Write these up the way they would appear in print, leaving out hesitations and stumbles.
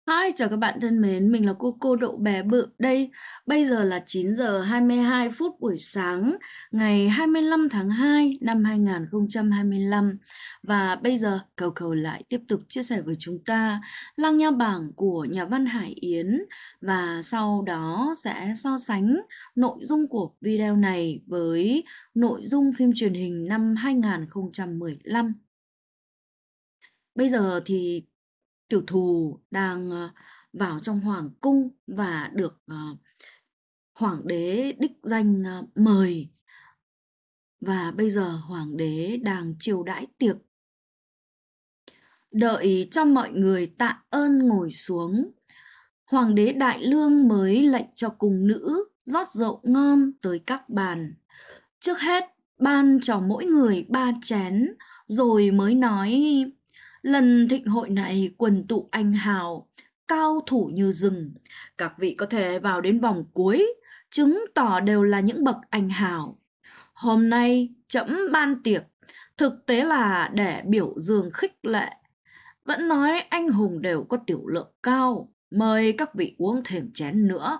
Hi, chào các bạn thân mến, mình là cô Đậu Bé Bự đây. Bây giờ là 9 giờ 22 phút buổi sáng, ngày 25 tháng 2 năm 2025. Và bây giờ Cầu lại tiếp tục chia sẻ với chúng ta Lăng Nha Bảng của nhà văn Hải Yến. Và sau đó sẽ so sánh nội dung của video này với nội dung phim truyền hình năm 2015. Bây giờ thì tiểu thù đang vào trong hoàng cung và được hoàng đế đích danh mời, và bây giờ hoàng đế đang chiêu đãi tiệc. Đợi cho mọi người tạ ơn ngồi xuống, hoàng đế Đại Lương mới lệnh cho cung nữ rót rượu ngon tới các bàn. Trước hết ban cho mỗi người 3 chén, rồi mới nói: lần thịnh hội này quần tụ anh hào, cao thủ như rừng. Các vị có thể vào đến vòng cuối, chứng tỏ đều là những bậc anh hào. Hôm nay trẫm ban tiệc, thực tế là để biểu dương khích lệ. Vẫn nói anh hùng đều có tiểu lượng cao, mời các vị uống thêm chén nữa.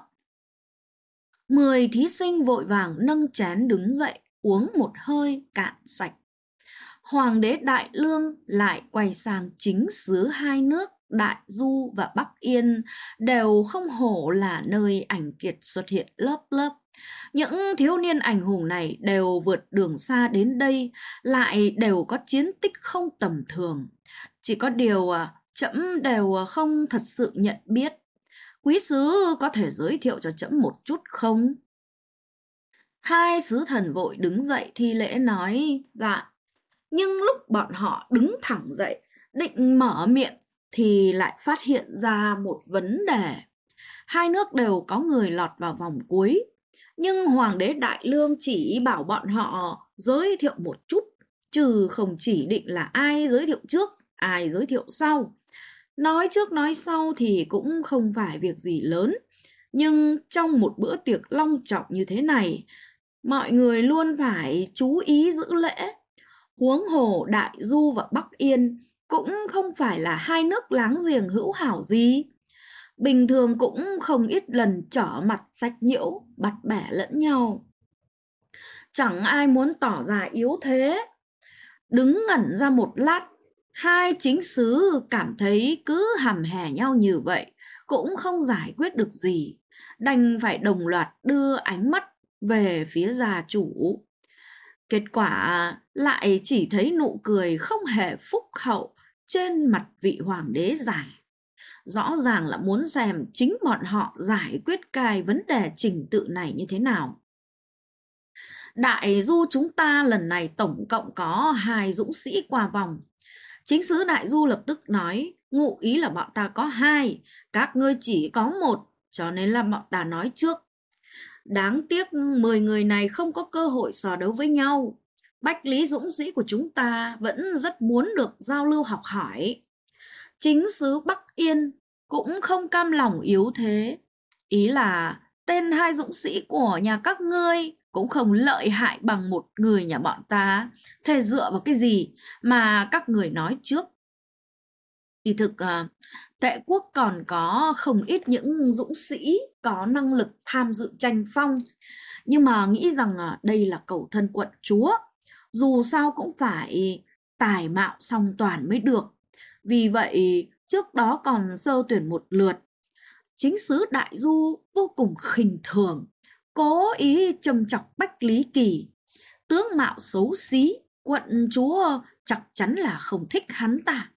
10 thí sinh vội vàng nâng chén đứng dậy, uống một hơi cạn sạch. Hoàng đế Đại Lương lại quay sang chính xứ hai nước Đại Du và Bắc Yên, đều không hổ là nơi ảnh kiệt xuất hiện lớp lớp. Những thiếu niên anh hùng này đều vượt đường xa đến đây, lại đều có chiến tích không tầm thường. Chỉ có điều trẫm đều không thật sự nhận biết. Quý sứ có thể giới thiệu cho trẫm một chút không? Hai sứ thần vội đứng dậy thi lễ nói: dạ. Nhưng lúc bọn họ đứng thẳng dậy, định mở miệng, thì lại phát hiện ra một vấn đề. Hai nước đều có người lọt vào vòng cuối, nhưng Hoàng đế Đại Lương chỉ bảo bọn họ giới thiệu một chút, chứ không chỉ định là ai giới thiệu trước, ai giới thiệu sau. Nói trước nói sau thì cũng không phải việc gì lớn, nhưng trong một bữa tiệc long trọng như thế này, mọi người luôn phải chú ý giữ lễ. Huống hồ Đại Du và Bắc Yên cũng không phải là hai nước láng giềng hữu hảo gì. Bình thường cũng không ít lần trở mặt sách nhiễu, bắt bẻ lẫn nhau. Chẳng ai muốn tỏ ra yếu thế. Đứng ngẩn ra một lát, hai chính sứ cảm thấy cứ hằm hè nhau như vậy cũng không giải quyết được gì, đành phải đồng loạt đưa ánh mắt về phía gia chủ. Kết quả lại chỉ thấy nụ cười không hề phúc hậu trên mặt vị hoàng đế già. Rõ ràng là muốn xem chính bọn họ giải quyết cái vấn đề trình tự này như thế nào. Đại Du chúng ta lần này tổng cộng có 2 dũng sĩ qua vòng. Chính sứ Đại Du lập tức nói: ngụ ý là bọn ta có 2, các ngươi chỉ có 1, cho nên là bọn ta nói trước. Đáng tiếc 10 người này không có cơ hội so đấu với nhau. Bách Lý dũng sĩ của chúng ta vẫn rất muốn được giao lưu học hỏi. Chính sứ Bắc Yên cũng không cam lòng yếu thế. Ý là tên 2 dũng sĩ của nhà các ngươi cũng không lợi hại bằng một người nhà bọn ta. Thế dựa vào cái gì mà các người nói trước? Kỳ thực Tệ quốc còn có không ít những dũng sĩ có năng lực tham dự tranh phong. Nhưng mà nghĩ rằng đây là cầu thân quận chúa, dù sao cũng phải tài mạo song toàn mới được. Vì vậy trước đó còn sơ tuyển một lượt. Chính sứ Đại Du vô cùng khinh thường, cố ý châm chọc Bách Lý Kỳ. Tướng mạo xấu xí, quận chúa chắc chắn là không thích hắn ta.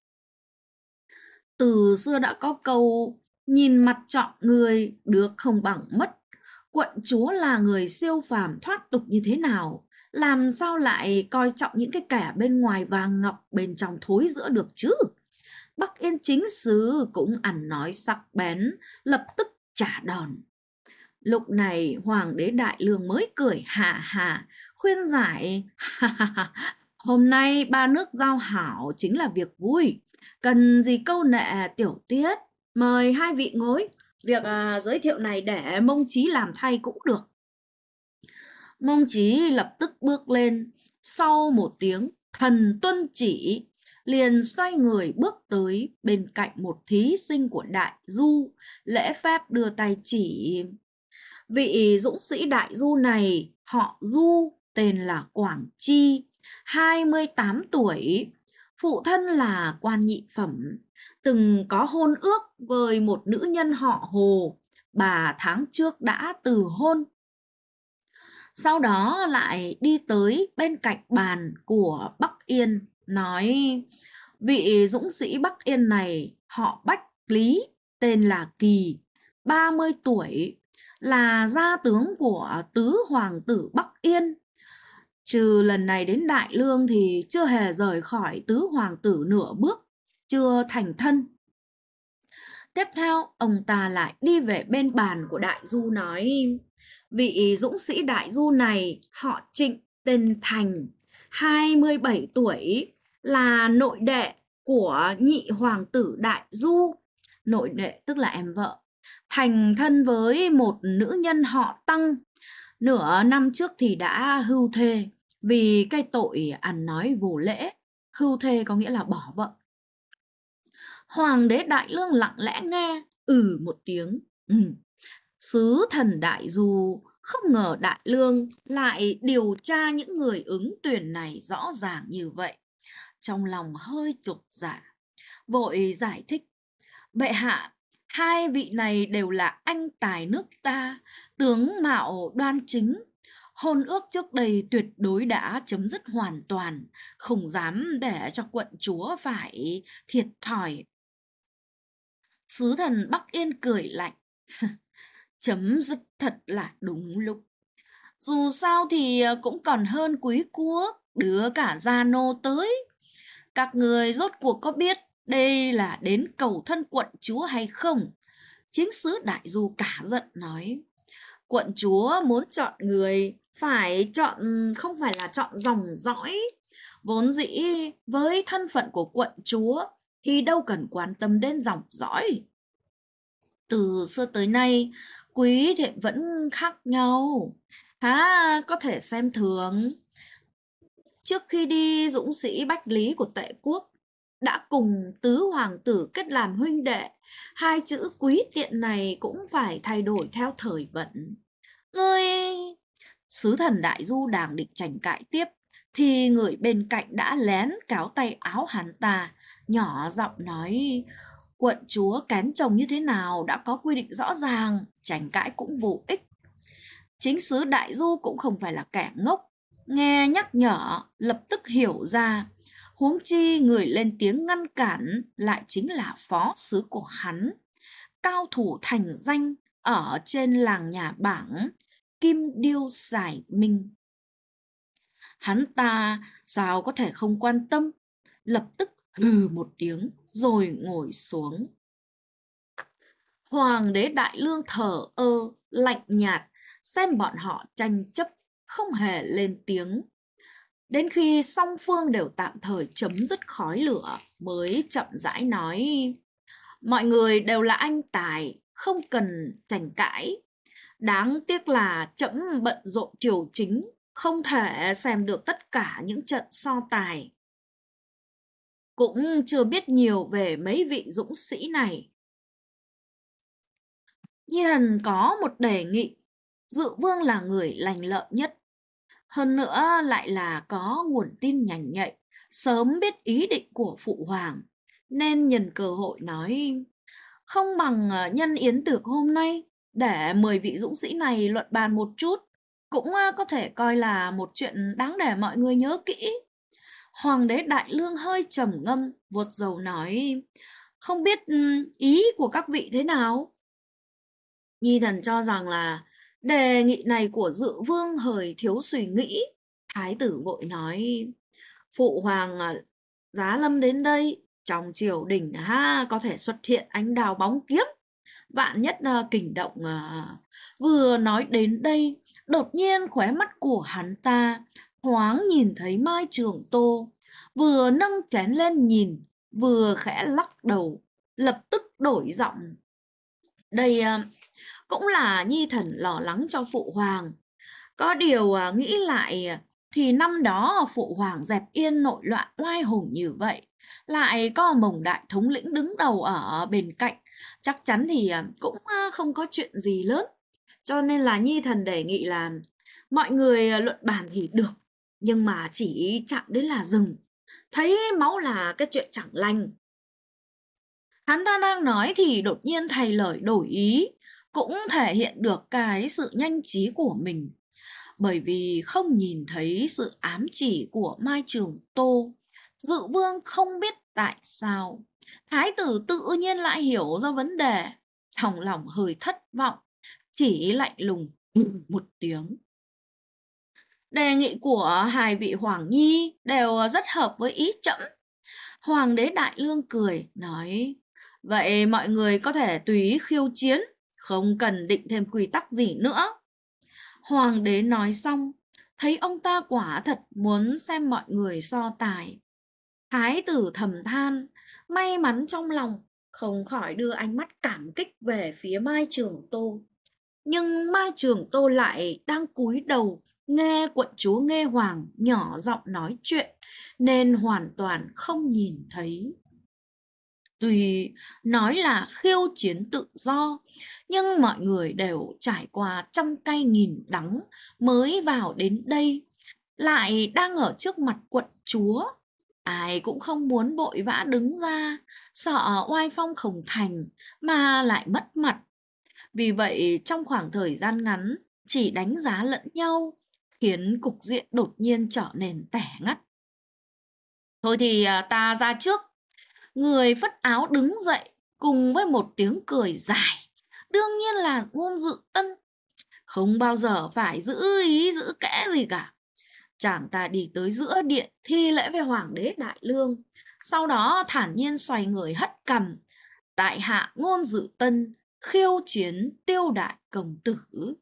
Từ xưa đã có câu nhìn mặt chọn người được không bằng mất. Quận chúa là người siêu phàm thoát tục như thế nào, làm sao lại coi trọng những cái kẻ bên ngoài vàng ngọc bên trong thối rữa được chứ? Bắc Yên chính sứ cũng ăn nói sắc bén, lập tức trả đòn. Lúc này Hoàng đế Đại Lương mới cười hà hà, khuyên giải: hôm nay 3 nước giao hảo chính là việc vui, cần gì câu nệ tiểu tiết, mời 2 vị ngồi. Việc giới thiệu này để Mông Chí làm thay cũng được. Mông Chí lập tức bước lên, sau một tiếng thần tuân chỉ, liền xoay người bước tới bên cạnh một thí sinh của Đại Du, lễ phép đưa tay chỉ. Vị dũng sĩ Đại Du này họ Du, tên là Quảng Chi, 28 tuổi, phụ thân là quan nhị phẩm, từng có hôn ước với một nữ nhân họ Hồ, bà tháng trước đã từ hôn. Sau đó lại đi tới bên cạnh bàn của Bắc Yên, nói: vị dũng sĩ Bắc Yên này họ Bách Lý, tên là Kỳ, 30 tuổi, là gia tướng của tứ hoàng tử Bắc Yên. Trừ lần này đến Đại Lương thì chưa hề rời khỏi tứ hoàng tử nửa bước, chưa thành thân. Tiếp theo, ông ta lại đi về bên bàn của Đại Du nói: vị dũng sĩ Đại Du này họ Trịnh, tên Thành, 27 tuổi, là nội đệ của nhị hoàng tử Đại Du. Nội đệ tức là em vợ. Thành thân với một nữ nhân họ Tăng, nửa năm trước thì đã hưu thê vì cái tội ăn nói vô lễ. Hưu thê có nghĩa là bỏ vợ. Hoàng đế Đại Lương lặng lẽ nghe, một tiếng. Sứ thần Đại Du không ngờ Đại Lương lại điều tra những người ứng tuyển này rõ ràng như vậy. Trong lòng hơi chột dạ, vội giải thích: bệ hạ, hai vị này đều là anh tài nước ta, tướng mạo đoan chính. Hôn ước trước đây tuyệt đối đã chấm dứt hoàn toàn, không dám để cho quận chúa phải thiệt thòi. Sứ thần Bắc Yên cười lạnh: chấm dứt thật là đúng lúc. Dù sao thì cũng còn hơn Quý Quốc đưa cả gia nô tới. Các người rốt cuộc có biết đây là đến cầu thân quận chúa hay không? Chính sứ Đại Du cả giận nói: quận chúa muốn chọn người phải chọn, không phải là chọn dòng dõi. Vốn dĩ với thân phận của quận chúa thì đâu cần quan tâm đến dòng dõi. Từ xưa tới nay, quý thì vẫn khác nhau, có thể xem thường. Trước khi đi, dũng sĩ Bách Lý của Tệ Quốc đã cùng tứ hoàng tử kết làm huynh đệ. Hai chữ quý tiện này cũng phải thay đổi theo thời vận. Ngươi... Sứ thần Đại Du đang định tranh cãi tiếp thì người bên cạnh đã lén kéo tay áo hắn ta, nhỏ giọng nói: quận chúa kén chồng như thế nào đã có quy định rõ ràng, tranh cãi cũng vô ích. Chính sứ Đại Du cũng không phải là kẻ ngốc, nghe nhắc nhở lập tức hiểu ra. Huống chi người lên tiếng ngăn cản lại chính là phó sứ của hắn, cao thủ thành danh ở trên làng nhà bảng, Kim Điêu Giải Minh. Hắn ta sao có thể không quan tâm, lập tức hừ một tiếng rồi ngồi xuống. Hoàng đế Đại Lương thờ ơ, lạnh nhạt xem bọn họ tranh chấp, không hề lên tiếng. Đến khi song phương đều tạm thời chấm dứt khói lửa mới chậm rãi nói: mọi người đều là anh tài, không cần tranh cãi. Đáng tiếc là trẫm bận rộn triều chính, không thể xem được tất cả những trận so tài. Cũng chưa biết nhiều về mấy vị dũng sĩ này. Nhi thần có một đề nghị. Dự vương là người lành lợi nhất, hơn nữa lại là có nguồn tin nhanh nhạy, sớm biết ý định của phụ hoàng, nên nhân cơ hội nói: không bằng nhân yến tiệc hôm nay để 10 vị dũng sĩ này luận bàn một chút, cũng có thể coi là một chuyện đáng để mọi người nhớ kỹ. Hoàng đế Đại Lương hơi trầm ngâm, vuốt râu nói: không biết ý của các vị thế nào? Nhi thần cho rằng là đề nghị này của Dự vương hơi thiếu suy nghĩ. Thái tử vội nói: phụ hoàng giá lâm đến đây, trong triều đình có thể xuất hiện ánh đào bóng kiếm, vạn nhất kình động. Vừa nói đến đây, đột nhiên khóe mắt của hắn ta thoáng nhìn thấy Mai Trường Tô, vừa nâng chén lên nhìn, vừa khẽ lắc đầu, lập tức đổi giọng: đây cũng là nhi thần lo lắng cho phụ hoàng. Có điều nghĩ lại, thì năm đó phụ hoàng dẹp yên nội loạn oai hùng như vậy, lại có Mồng Đại thống lĩnh đứng đầu ở bên cạnh, chắc chắn thì cũng không có chuyện gì lớn. Cho nên là Nhi thần đề nghị là mọi người luận bàn thì được, nhưng mà chỉ chạm đến là dừng. Thấy máu là cái chuyện chẳng lành. Hắn ta đang nói thì đột nhiên thay lời đổi ý, cũng thể hiện được cái sự nhanh trí của mình. Bởi vì không nhìn thấy sự ám chỉ của Mai Trường Tô, Dự Vương không biết tại sao Thái tử tự nhiên lại hiểu ra vấn đề. Trong lòng hơi thất vọng, chỉ lạnh lùng một tiếng. Đề nghị của hai vị Hoàng Nhi đều rất hợp với ý trẫm. Hoàng đế Đại Lương cười, nói: vậy mọi người có thể tùy ý khiêu chiến, không cần định thêm quy tắc gì nữa. Hoàng đế nói xong, thấy ông ta quả thật muốn xem mọi người so tài. Thái tử thầm than, may mắn trong lòng, không khỏi đưa ánh mắt cảm kích về phía Mai Trường Tô. Nhưng Mai Trường Tô lại đang cúi đầu nghe quận chúa Nghê Hoàng nhỏ giọng nói chuyện, nên hoàn toàn không nhìn thấy. Tuy nói là khiêu chiến tự do, nhưng mọi người đều trải qua trăm cay nghìn đắng mới vào đến đây, lại đang ở trước mặt quận chúa. Ai cũng không muốn vội vã đứng ra, sợ oai phong không thành mà lại mất mặt. Vì vậy trong khoảng thời gian ngắn chỉ đánh giá lẫn nhau, khiến cục diện đột nhiên trở nên tẻ ngắt. Thôi thì ta ra trước. Người phất áo đứng dậy cùng với một tiếng cười dài, đương nhiên là Ngôn Dự Tân. Không bao giờ phải giữ ý giữ kẽ gì cả. Chàng ta đi tới giữa điện thi lễ với Hoàng đế Đại Lương, sau đó thản nhiên xoay người hất cằm. Tại hạ Ngôn Dự Tân khiêu chiến Tiêu đại công tử.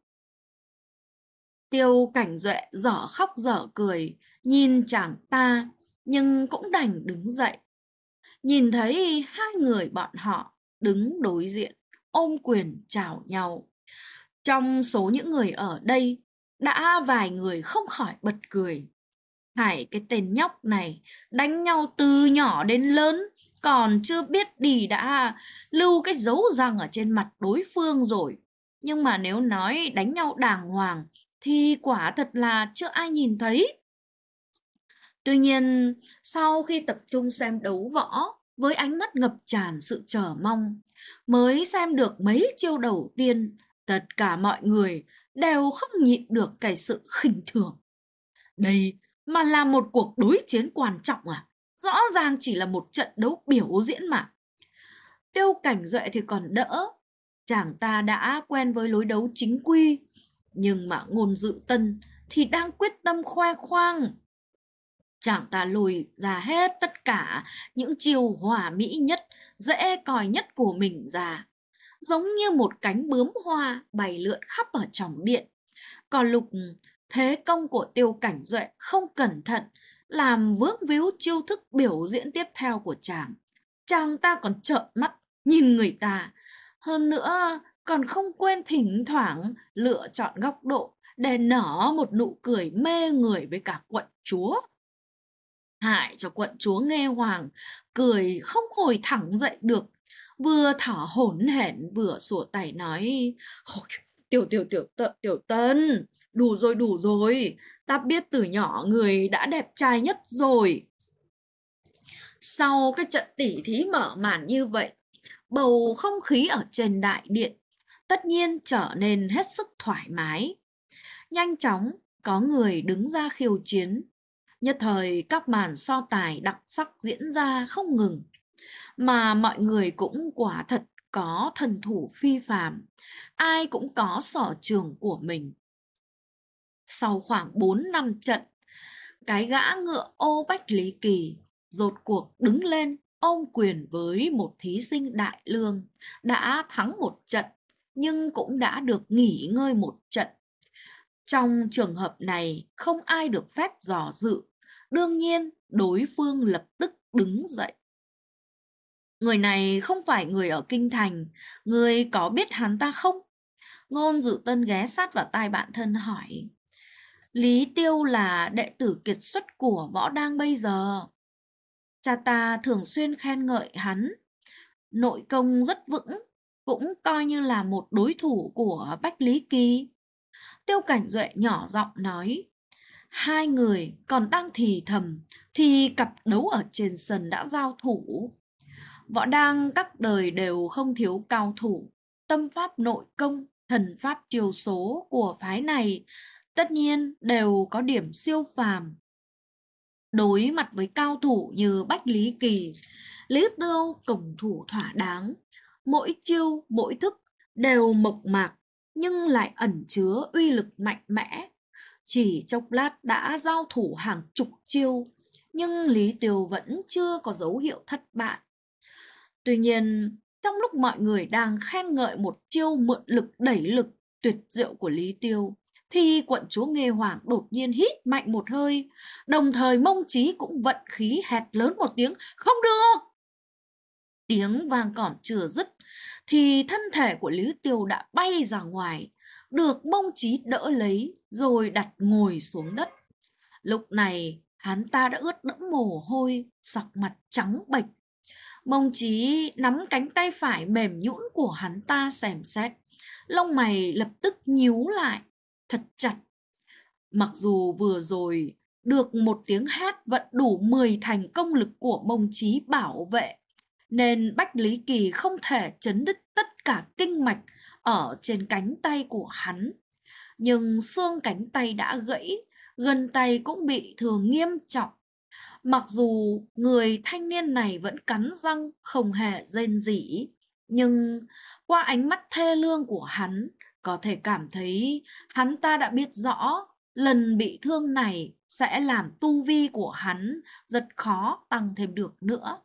Tiêu Cảnh Duệ dở khóc dở cười nhìn chàng ta, nhưng cũng đành đứng dậy. Nhìn thấy hai người bọn họ đứng đối diện, ôm quyền chào nhau. Trong số những người ở đây, đã vài người không khỏi bật cười. Hai cái tên nhóc này đánh nhau từ nhỏ đến lớn, còn chưa biết đi đã lưu cái dấu răng ở trên mặt đối phương rồi. Nhưng mà nếu nói đánh nhau đàng hoàng thì quả thật là chưa ai nhìn thấy. Tuy nhiên, sau khi tập trung xem đấu võ với ánh mắt ngập tràn sự chờ mong, mới xem được mấy chiêu đầu tiên, tất cả mọi người đều không nhịn được cái sự khinh thường. Đây mà là một cuộc đối chiến quan trọng à? Rõ ràng chỉ là một trận đấu biểu diễn mà. Tiêu Cảnh Duệ thì còn đỡ, chàng ta đã quen với lối đấu chính quy, nhưng mà Ngôn Dự Tân thì đang quyết tâm khoe khoang. Chàng ta lùi ra hết tất cả những chiêu hòa mỹ nhất, dễ coi nhất của mình ra, giống như một cánh bướm hoa bay lượn khắp ở trong điện. Còn lúc thế công của Tiêu Cảnh Duệ không cẩn thận làm vướng víu chiêu thức biểu diễn tiếp theo của chàng ta còn trợn mắt nhìn người ta. Hơn nữa còn không quên thỉnh thoảng lựa chọn góc độ để nở một nụ cười mê người với cả quận chúa. Hại cho quận chúa Nghê Hoàng cười không ngồi thẳng dậy được, vừa thở hổn hển vừa sủa tay nói: Tiểu Tân, đủ rồi, ta biết từ nhỏ người đã đẹp trai nhất rồi. Sau cái trận tỉ thí mở màn như vậy, bầu không khí ở trên đại điện tất nhiên trở nên hết sức thoải mái. Nhanh chóng có người đứng ra khiêu chiến. Nhất thời các màn so tài đặc sắc diễn ra không ngừng, mà mọi người cũng quả thật có thần thủ phi phàm, ai cũng có sở trường của mình. Sau khoảng 4 năm trận, cái gã ngựa ô Bách Lý Kỳ rốt cuộc đứng lên ôm quyền với một thí sinh Đại Lương, đã thắng một trận nhưng cũng đã được nghỉ ngơi một trận. Trong trường hợp này không ai được phép dò dự, đương nhiên đối phương lập tức đứng dậy. Người này không phải người ở kinh thành, người có biết hắn ta không? Ngôn Dự Tân ghé sát vào tai bạn thân hỏi. Lý Tiêu là đệ tử kiệt xuất của võ đang bây giờ. Cha ta thường xuyên khen ngợi hắn, nội công rất vững, cũng coi như là một đối thủ của Bách Lý Kỳ. Tiêu Cảnh Duệ nhỏ giọng nói. Hai người còn đang thì thầm thì cặp đấu ở trên sân đã giao thủ. Võ đang các đời đều không thiếu cao thủ, tâm pháp nội công, thần pháp chiêu số của phái này tất nhiên đều có điểm siêu phàm. Đối mặt với cao thủ như Bách Lý Kỳ, Lý Tiêu cổng thủ thỏa đáng, mỗi chiêu mỗi thức đều mộc mạc nhưng lại ẩn chứa uy lực mạnh mẽ. Chỉ chốc lát đã giao thủ hàng chục chiêu, nhưng Lý Tiêu vẫn chưa có dấu hiệu thất bại. Tuy nhiên, trong lúc mọi người đang khen ngợi một chiêu mượn lực đẩy lực tuyệt diệu của Lý Tiêu, thì quận chúa Nghê Hoàng đột nhiên hít mạnh một hơi, đồng thời Mông Chí cũng vận khí hét lớn một tiếng, không được! Tiếng vang còn chưa dứt, thì thân thể của Lý Tiêu đã bay ra ngoài, được Mông Chí đỡ lấy rồi đặt ngồi xuống đất. Lúc này, hắn ta đã ướt đẫm mồ hôi, sắc mặt trắng bệch. Mông Chí nắm cánh tay phải mềm nhũn của hắn ta xem xét, lông mày lập tức nhíu lại, thật chặt. Mặc dù vừa rồi được một tiếng hét vẫn đủ 10 thành công lực của Mông Chí bảo vệ, nên Bách Lý Kỳ không thể chấn đứt tất cả kinh mạch ở trên cánh tay của hắn. Nhưng xương cánh tay đã gãy, gân tay cũng bị thương nghiêm trọng. Mặc dù người thanh niên này vẫn cắn răng không hề rên rỉ, nhưng qua ánh mắt thê lương của hắn, có thể cảm thấy hắn ta đã biết rõ lần bị thương này sẽ làm tu vi của hắn rất khó tăng thêm được nữa.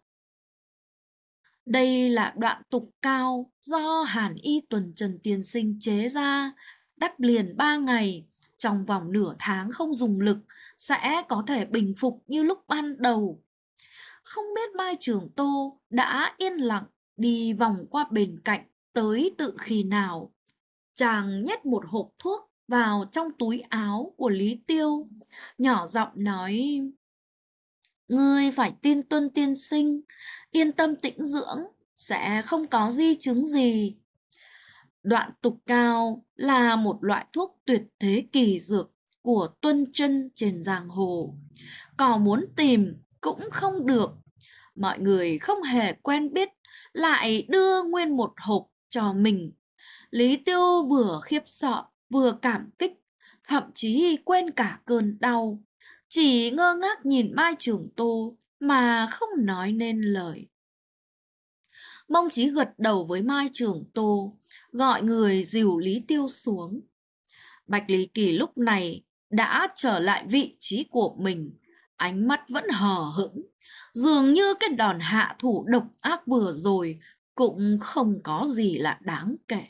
Đây là đoạn tục cao do Hàn Y Tuần Trần tiên sinh chế ra, đắp liền 3 ngày, trong vòng nửa tháng không dùng lực sẽ có thể bình phục như lúc ban đầu. Không biết Mai Trường Tô đã yên lặng đi vòng qua bên cạnh tới tự khi nào. Chàng nhét một hộp thuốc vào trong túi áo của Lý Tiêu, nhỏ giọng nói: Ngươi phải tin Tuân tiên sinh, yên tâm tĩnh dưỡng, sẽ không có di chứng gì. Đoạn tục cao là một loại thuốc tuyệt thế kỳ dược của Tuân chân trên giang hồ. Có muốn tìm cũng không được. Mọi người không hề quen biết lại đưa nguyên một hộp cho mình. Lý Tiêu vừa khiếp sợ vừa cảm kích, thậm chí quên cả cơn đau, chỉ ngơ ngác nhìn Mai Trường Tô mà không nói nên lời. Mông Chí gật đầu với Mai Trường Tô, gọi người dìu Lý Tiêu xuống. Bạch Lý Kỳ lúc này đã trở lại vị trí của mình, ánh mắt vẫn hờ hững, dường như cái đòn hạ thủ độc ác vừa rồi cũng không có gì là đáng kể.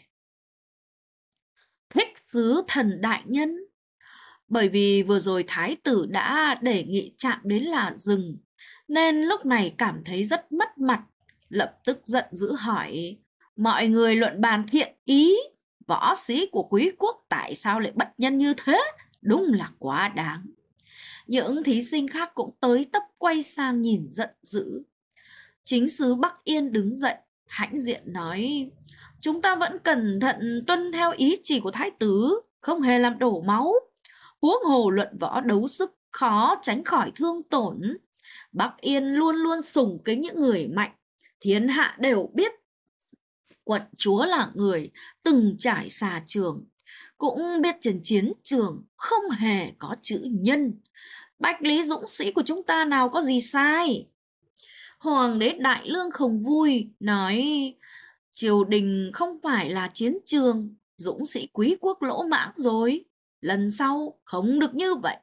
Thích sứ thần đại nhân. Bởi vì vừa rồi thái tử đã đề nghị chạm đến là rừng, nên lúc này cảm thấy rất mất mặt, lập tức giận dữ hỏi: mọi người luận bàn thiện ý, võ sĩ của quý quốc tại sao lại bất nhân như thế, đúng là quá đáng. Những thí sinh khác cũng tới tấp quay sang nhìn giận dữ. Chính sứ Bắc Yên đứng dậy, hãnh diện nói: chúng ta vẫn cẩn thận tuân theo ý chỉ của thái tử, không hề làm đổ máu. Huống hồ luận võ đấu sức khó tránh khỏi thương tổn. Bắc Yên luôn luôn sùng kính những người mạnh, thiên hạ đều biết. Quận chúa là người từng trải xa trường, cũng biết trên chiến trường không hề có chữ nhân. Bách Lý dũng sĩ của chúng ta nào có gì sai. Hoàng đế Đại Lương không vui, nói: triều đình không phải là chiến trường, dũng sĩ quý quốc lỗ mãng rồi, lần sau không được như vậy.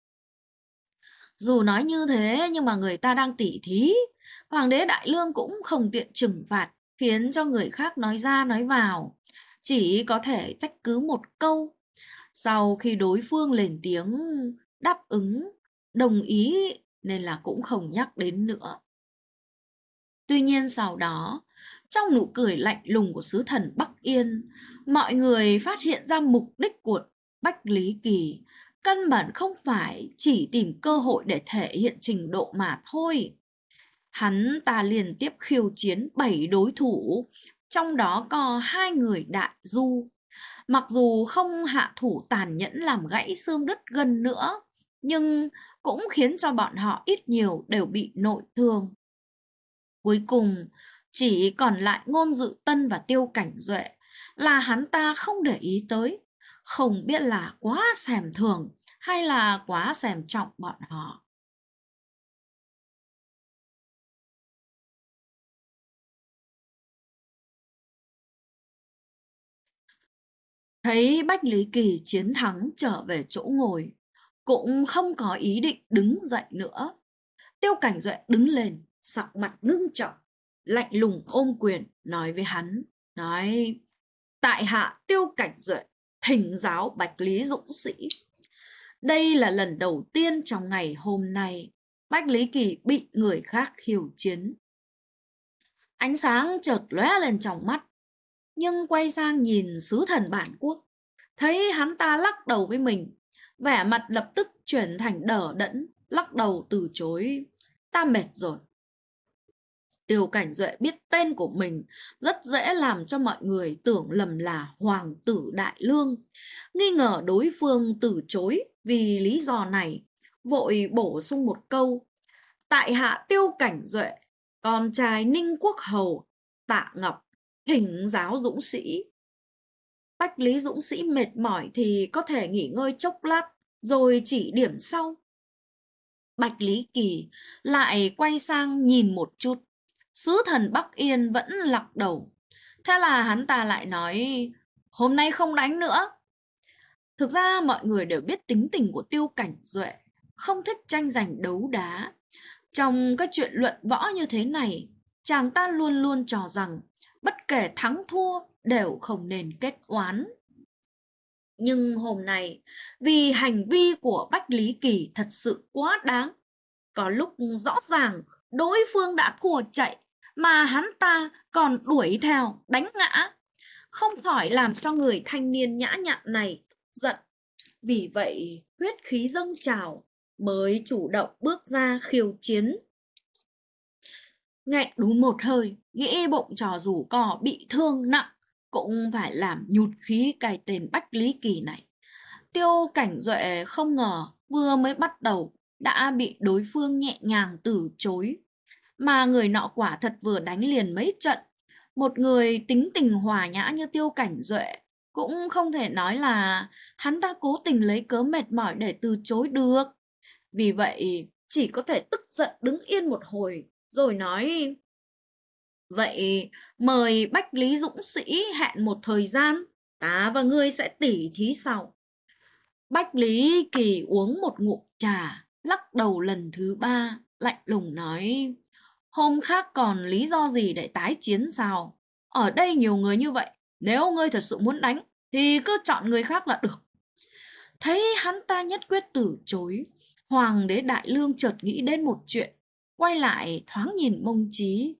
Dù nói như thế nhưng mà người ta đang tỉ thí, Hoàng đế Đại Lương cũng không tiện trừng phạt, khiến cho người khác nói ra nói vào, chỉ có thể trách cứ một câu. Sau khi đối phương lên tiếng đáp ứng, đồng ý nên là cũng không nhắc đến nữa. Tuy nhiên sau đó, trong nụ cười lạnh lùng của sứ thần Bắc Yên, mọi người phát hiện ra mục đích của Bách Lý Kỳ căn bản không phải chỉ tìm cơ hội để thể hiện trình độ mà thôi. Hắn ta liên tiếp khiêu chiến 7 đối thủ, trong đó có 2 người đại du. Mặc dù không hạ thủ tàn nhẫn làm gãy xương đứt gân nữa, nhưng cũng khiến cho bọn họ ít nhiều đều bị nội thương. Cuối cùng, chỉ còn lại Ngôn Dự Tân và Tiêu Cảnh Duệ là hắn ta không để ý tới, không biết là quá xem thường hay là quá xem trọng bọn họ. Thấy Bách Lý Kỳ chiến thắng trở về chỗ ngồi, cũng không có ý định đứng dậy nữa. Tiêu Cảnh Duệ đứng lên, sắc mặt ngưng trọng, lạnh lùng ôm quyền, nói với hắn, nói: tại hạ Tiêu Cảnh Duệ, thỉnh giáo Bách Lý Dũng Sĩ. Đây là lần đầu tiên trong ngày hôm nay, Bách Lý Kỳ bị người khác khiêu chiến. Ánh sáng chợt lóe lên trong mắt, nhưng quay sang nhìn sứ thần bản quốc, thấy hắn ta lắc đầu với mình, vẻ mặt lập tức chuyển thành đờ đẫn, lắc đầu từ chối. Ta mệt rồi. Tiêu Cảnh Duệ biết tên của mình rất dễ làm cho mọi người tưởng lầm là Hoàng tử Đại Lương, nghi ngờ đối phương từ chối vì lý do này, vội bổ sung một câu: tại hạ Tiêu Cảnh Duệ, con trai Ninh Quốc Hầu Tạ Ngọc, thỉnh giáo Dũng Sĩ. Bách Lý Dũng Sĩ mệt mỏi thì có thể nghỉ ngơi chốc lát, rồi chỉ điểm sau. Bách Lý Kỳ lại quay sang nhìn một chút, sứ thần Bắc Yên vẫn lắc đầu. Thế là hắn ta lại nói: hôm nay không đánh nữa. Thực ra mọi người đều biết tính tình của Tiêu Cảnh Duệ, không thích tranh giành đấu đá. Trong các chuyện luận võ như thế này, chàng ta luôn luôn cho rằng bất kể thắng thua đều không nên kết oán. Nhưng hôm nay, vì hành vi của Bách Lý Kỳ thật sự quá đáng, có lúc rõ ràng đối phương đã thua chạy mà hắn ta còn đuổi theo đánh ngã, không khỏi làm cho người thanh niên nhã nhặn này giận. Vì vậy huyết khí dâng trào, mới chủ động bước ra khiêu chiến. Nghẹn đúng một hơi, nghĩ bụng cho dù có bị thương nặng cũng phải làm nhụt khí cái tên Bách Lý Kỳ này. Tiêu Cảnh Duệ không ngờ vừa mới bắt đầu đã bị đối phương nhẹ nhàng từ chối. Mà người nọ quả thật vừa đánh liền mấy trận. Một người tính tình hòa nhã như Tiêu Cảnh Duệ cũng không thể nói là hắn ta cố tình lấy cớ mệt mỏi để từ chối được. Vì vậy chỉ có thể tức giận đứng yên một hồi rồi nói: vậy mời Bách Lý Dũng Sĩ hẹn một thời gian, ta và ngươi sẽ tỉ thí sau. Bách Lý Kỳ uống một ngụm trà, lắc đầu lần thứ 3, lạnh lùng nói: hôm khác còn lý do gì để tái chiến sao? Ở đây nhiều người như vậy, nếu ngươi thật sự muốn đánh thì cứ chọn người khác là được. Thấy hắn ta nhất quyết từ chối, Hoàng đế Đại Lương chợt nghĩ đến một chuyện, quay lại thoáng nhìn Mông Chí.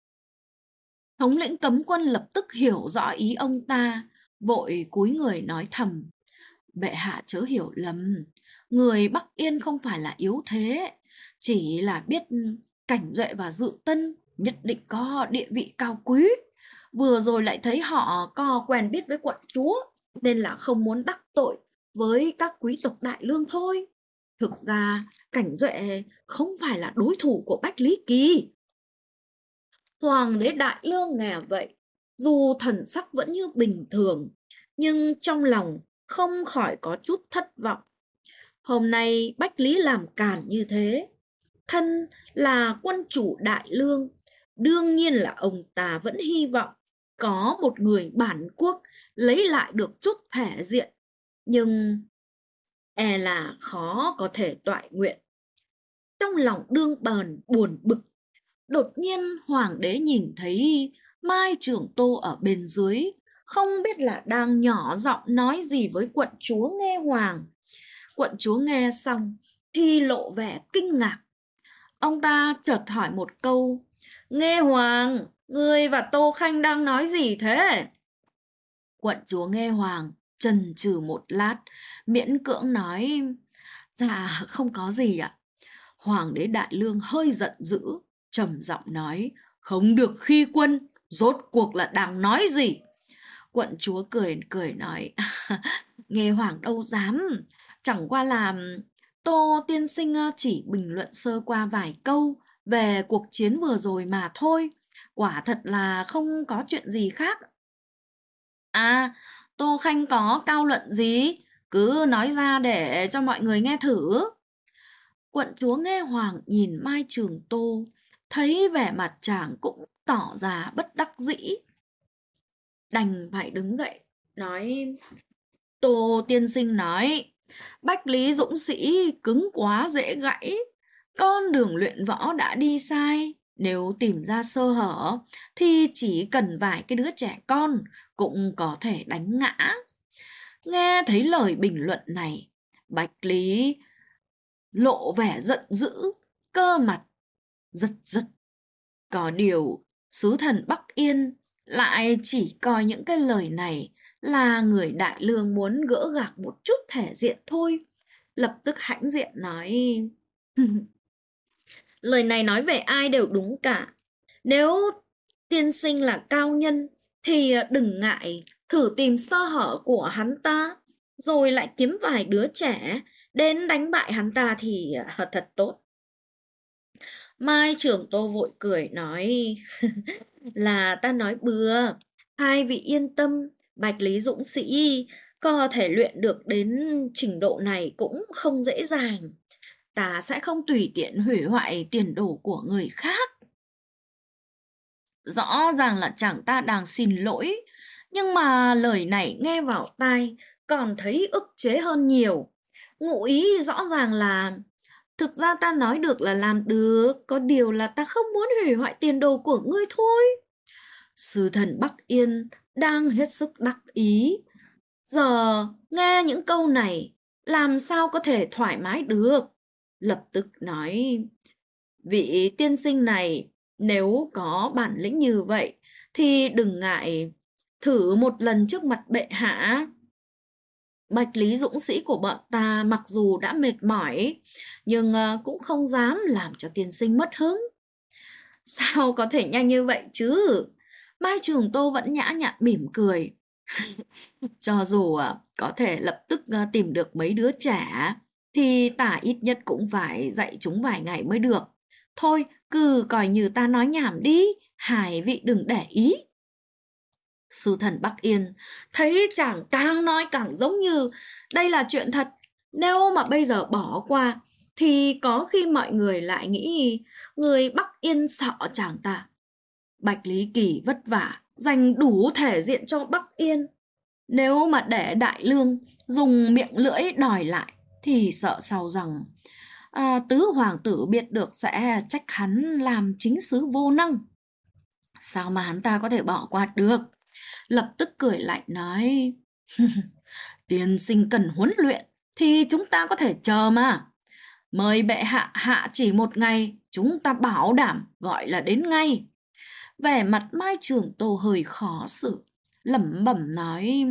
Thống lĩnh cấm quân lập tức hiểu rõ ý ông ta, vội cúi người nói thầm: bệ hạ chớ hiểu lầm, người Bắc Yên không phải là yếu thế, chỉ là biết Cảnh Duệ và Dự Tân nhất định có địa vị cao quý. Vừa rồi lại thấy họ có quen biết với quận chúa, nên là không muốn đắc tội với các quý tộc Đại Lương thôi. Thực ra Cảnh Duệ không phải là đối thủ của Bách Lý Kỳ. Hoàng đế Đại Lương nghe vậy, dù thần sắc vẫn như bình thường, nhưng trong lòng không khỏi có chút thất vọng. Hôm nay Bách Lý làm càn như thế, thân là quân chủ Đại Lương, đương nhiên là ông ta vẫn hy vọng có một người bản quốc lấy lại được chút thể diện, nhưng e là khó có thể toại nguyện. Trong lòng đương buồn bực, đột nhiên Hoàng đế nhìn thấy Mai Trưởng Tô ở bên dưới, không biết là đang nhỏ giọng nói gì với quận chúa Nghe Hoàng. Quận chúa nghe xong thì lộ vẻ kinh ngạc. Ông ta chợt hỏi một câu: Nghe Hoàng, ngươi và Tô Khanh đang nói gì thế? Quận chúa Nghe Hoàng chần chừ một lát, miễn cưỡng nói: Dạ không có gì ạ. Hoàng đế Đại Lương hơi giận dữ, trầm giọng nói: Không được khi quân, rốt cuộc là đang nói gì? Quận chúa cười cười nói: Nghe Hoàng đâu dám, chẳng qua là Tô tiên sinh chỉ bình luận sơ qua vài câu về cuộc chiến vừa rồi mà thôi, quả thật là không có chuyện gì khác. À, Tô Khanh có cao luận gì? Cứ nói ra để cho mọi người nghe thử. Quận chúa nghe Hoàng nhìn Mai Trường Tô, thấy vẻ mặt chàng cũng tỏ ra bất đắc dĩ, đành phải đứng dậy, nói: Tô tiên sinh nói, Bách Lý Dũng Sĩ cứng quá dễ gãy, con đường luyện võ đã đi sai, nếu tìm ra sơ hở thì chỉ cần vài cái đứa trẻ con cũng có thể đánh ngã. Nghe thấy lời bình luận này, Bách Lý lộ vẻ giận dữ, cơ mặt giật giật. Có điều sứ thần Bắc Yên lại chỉ coi những cái lời này là người Đại Lương muốn gỡ gạc một chút thể diện thôi, lập tức hãnh diện nói: Lời này nói về ai đều đúng cả. Nếu tiên sinh là cao nhân thì đừng ngại thử tìm sơ hở của hắn ta, rồi lại kiếm vài đứa trẻ đến đánh bại hắn ta thì thật tốt. Mai Trưởng Tô vội cười nói: Là ta nói bừa, hai vị yên tâm, Bạch Lý Dũng Sĩ có thể luyện được đến trình độ này cũng không dễ dàng. Ta sẽ không tùy tiện hủy hoại tiền đồ của người khác. Rõ ràng là chàng ta đang xin lỗi, nhưng mà lời này nghe vào tai còn thấy ức chế hơn nhiều. Ngụ ý rõ ràng là: Thực ra ta nói được là làm được, có điều là ta không muốn hủy hoại tiền đồ của ngươi thôi. Sứ thần Bắc Yên đang hết sức đắc ý. Giờ nghe những câu này, làm sao có thể thoải mái được? Lập tức nói: Vị tiên sinh này, nếu có bản lĩnh như vậy, thì đừng ngại thử một lần trước mặt bệ hạ. Bạch Lý Dũng Sĩ của bọn ta mặc dù đã mệt mỏi, nhưng cũng không dám làm cho tiên sinh mất hứng. Sao có thể nhanh như vậy chứ? Mai Trường Tô vẫn nhã nhặn mỉm cười. Cho dù có thể lập tức tìm được mấy đứa trẻ, thì tả ít nhất cũng phải dạy chúng vài ngày mới được. Thôi, cứ coi như ta nói nhảm đi, hai vị đừng để ý. Sứ thần Bắc Yên thấy chàng càng nói càng giống như đây là chuyện thật. Nếu mà bây giờ bỏ qua, thì có khi mọi người lại nghĩ người Bắc Yên sợ chàng ta. Bạch Lý Kỳ vất vả dành đủ thể diện cho Bắc Yên, nếu mà để Đại Lương dùng miệng lưỡi đòi lại thì sợ sau rằng tứ hoàng tử biết được sẽ trách hắn làm chính sứ vô năng. Sao mà hắn ta có thể bỏ qua được? Lập tức cười lạnh nói: Tiên sinh cần huấn luyện thì chúng ta có thể chờ mà. Mời bệ hạ hạ chỉ một ngày, chúng ta bảo đảm gọi là đến ngay. Vẻ mặt Mai Trường Tô hơi khó xử, lẩm bẩm nói: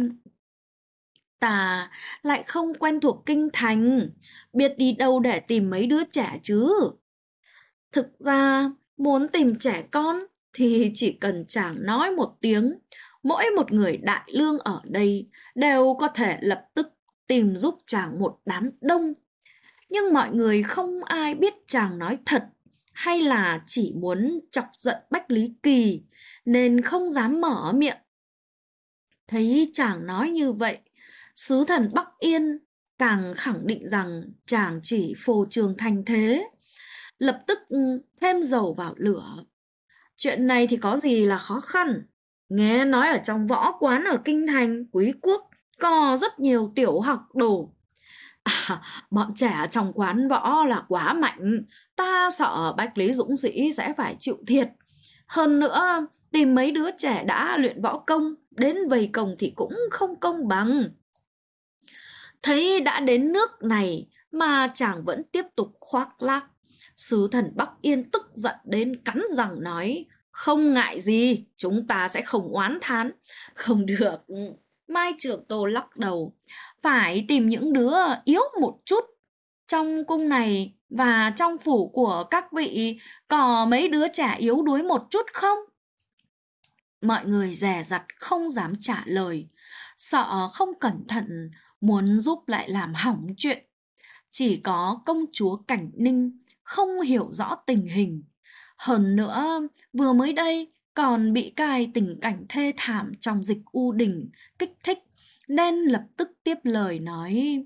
Ta lại không quen thuộc kinh thành, biết đi đâu để tìm mấy đứa trẻ chứ. Thực ra muốn tìm trẻ con thì chỉ cần chàng nói một tiếng, mỗi một người Đại Lương ở đây đều có thể lập tức tìm giúp chàng một đám đông. Nhưng mọi người không ai biết chàng nói thật hay là chỉ muốn chọc giận Bách Lý Kỳ nên không dám mở miệng. Thấy chàng nói như vậy, sứ thần Bắc Yên càng khẳng định rằng chàng chỉ phô trương thanh thế, lập tức thêm dầu vào lửa. Chuyện này thì có gì là khó khăn. Nghe nói ở trong võ quán ở kinh thành Quý Quốc có rất nhiều tiểu học đồ. Bọn trẻ trong quán võ là quá mạnh, ta sợ Bách Lý Dũng Sĩ sẽ phải chịu thiệt. Hơn nữa, tìm mấy đứa trẻ đã luyện võ công đến vây công thì cũng không công bằng. Thấy đã đến nước này mà chàng vẫn tiếp tục khoác lác, sứ thần Bắc Yên tức giận đến cắn răng nói: Không ngại gì, chúng ta sẽ không oán thán. Không được, Mai trưởng tô lắc đầu. Phải tìm những đứa yếu một chút. Trong cung này và trong phủ của các vị có mấy đứa trẻ yếu đuối một chút không? Mọi người dè dặt không dám trả lời, sợ không cẩn thận muốn giúp lại làm hỏng chuyện. Chỉ có công chúa Cảnh Ninh không hiểu rõ tình hình. Hơn nữa, vừa mới đây còn bị cai tình cảnh thê thảm trong dịch U Đình kích thích, nên lập tức tiếp lời nói: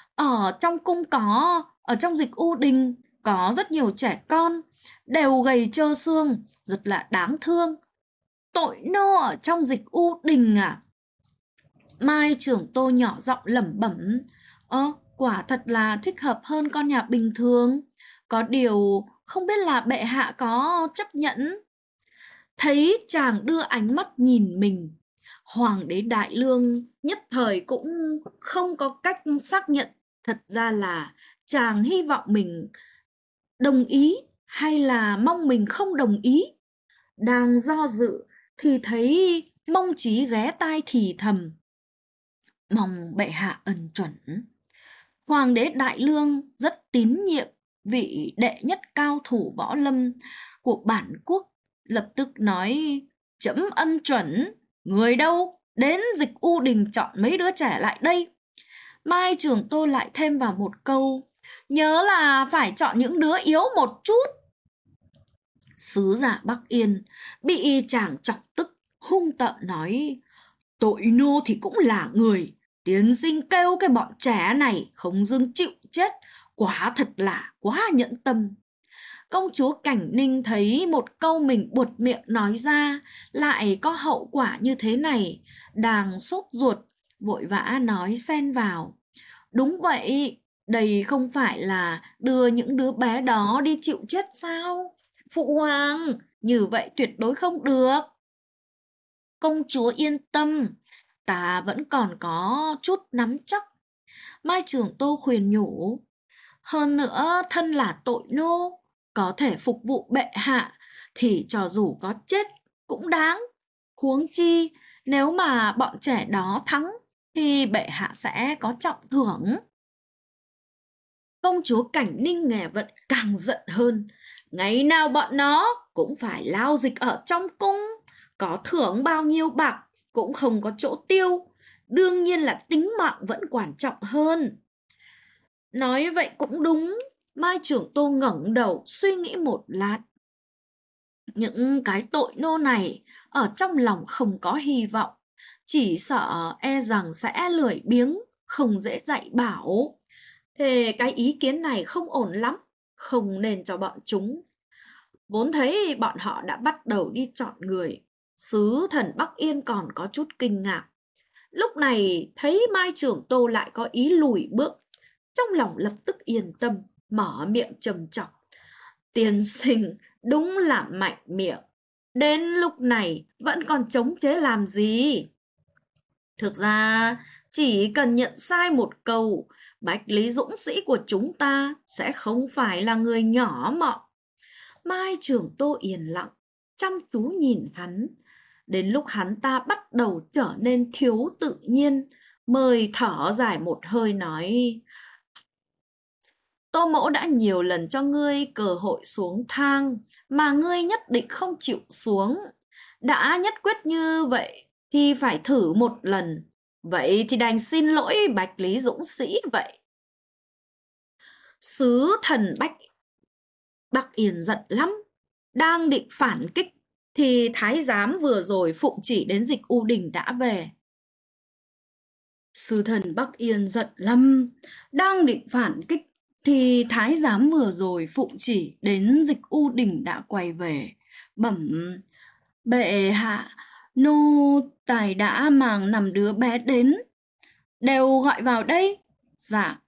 ở trong dịch U Đình có rất nhiều trẻ con, đều gầy trơ xương, rất là đáng thương. Tội nô ở trong dịch U Đình à? Mai trưởng tô nhỏ giọng lẩm bẩm. Quả thật là thích hợp hơn con nhà bình thường. Có điều không biết là bệ hạ có chấp nhận. Thấy chàng đưa ánh mắt nhìn mình, Hoàng đế Đại Lương nhất thời cũng không có cách xác nhận thật ra là chàng hy vọng mình đồng ý hay là mong mình không đồng ý. Đang do dự thì thấy Mông Chí ghé tai thì thầm: mong bệ hạ ân chuẩn. Hoàng đế Đại Lương rất tín nhiệm vị đệ nhất cao thủ võ lâm của bản quốc, lập tức nói: trẫm ân chuẩn. Người đâu, đến dịch U Đình chọn mấy đứa trẻ lại đây. Mai Trường Tô lại thêm vào một câu: nhớ là phải chọn những đứa yếu một chút. Sứ giả Bắc Yên bị chàng chọc tức, hung tợn nói: tội nô thì cũng là người, tiên sinh kêu cái bọn trẻ này không dưng chịu chết, quả thật là quá nhẫn tâm. Công chúa Cảnh Ninh thấy một câu mình buột miệng nói ra lại có hậu quả như thế này, đang sốt ruột, vội vã nói xen vào: đúng vậy, đây không phải là đưa những đứa bé đó đi chịu chết sao? Phụ hoàng, như vậy tuyệt đối không được. Công chúa yên tâm, ta vẫn còn có chút nắm chắc. Mai Trường Tô khuyên nhủ: hơn nữa thân là tội nô, có thể phục vụ bệ hạ thì cho dù có chết cũng đáng. Huống chi nếu mà bọn trẻ đó thắng thì bệ hạ sẽ có trọng thưởng. Công chúa Cảnh Ninh nghe vậy càng giận hơn. Ngày nào bọn nó cũng phải lao dịch ở trong cung, có thưởng bao nhiêu bạc cũng không có chỗ tiêu. Đương nhiên là tính mạng vẫn quan trọng hơn. Nói vậy cũng đúng. Mai Trưởng Tô ngẩng đầu suy nghĩ một lát. Những cái tội nô này ở trong lòng không có hy vọng, chỉ sợ e rằng sẽ lười biếng, không dễ dạy bảo. Thế cái ý kiến này không ổn lắm, không nên cho bọn chúng. Vốn thấy bọn họ đã bắt đầu đi chọn người, sứ thần Bắc Yên còn có chút kinh ngạc. Lúc này thấy Mai Trưởng Tô lại có ý lùi bước, trong lòng lập tức yên tâm, mở miệng trầm trọng: tiên sinh đúng là mạnh miệng, đến lúc này vẫn còn chống chế làm gì? Thực ra chỉ cần nhận sai một câu, Bách Lý Dũng Sĩ của chúng ta sẽ không phải là người nhỏ mọn. Mai Trường Tô yên lặng, chăm chú nhìn hắn. Đến lúc hắn ta bắt đầu trở nên thiếu tự nhiên, mới thở dài một hơi nói: Tô mỗ đã nhiều lần cho ngươi cơ hội xuống thang, mà ngươi nhất định không chịu xuống. Đã nhất quyết như vậy thì phải thử một lần. Vậy thì đành xin lỗi Bạch Lý Dũng Sĩ vậy. Sứ thần Bắc Yên giận lắm, đang định phản kích thì thái giám vừa rồi phụng chỉ đến dịch U Đình đã về. Sứ thần Bắc Yên giận lắm, đang định phản kích thì thái giám vừa rồi phụng chỉ đến dịch U Đình đã quay về, bẩm: bệ hạ, nô tài đã mang 5 đứa bé đến, đều gọi vào đây. Dạ.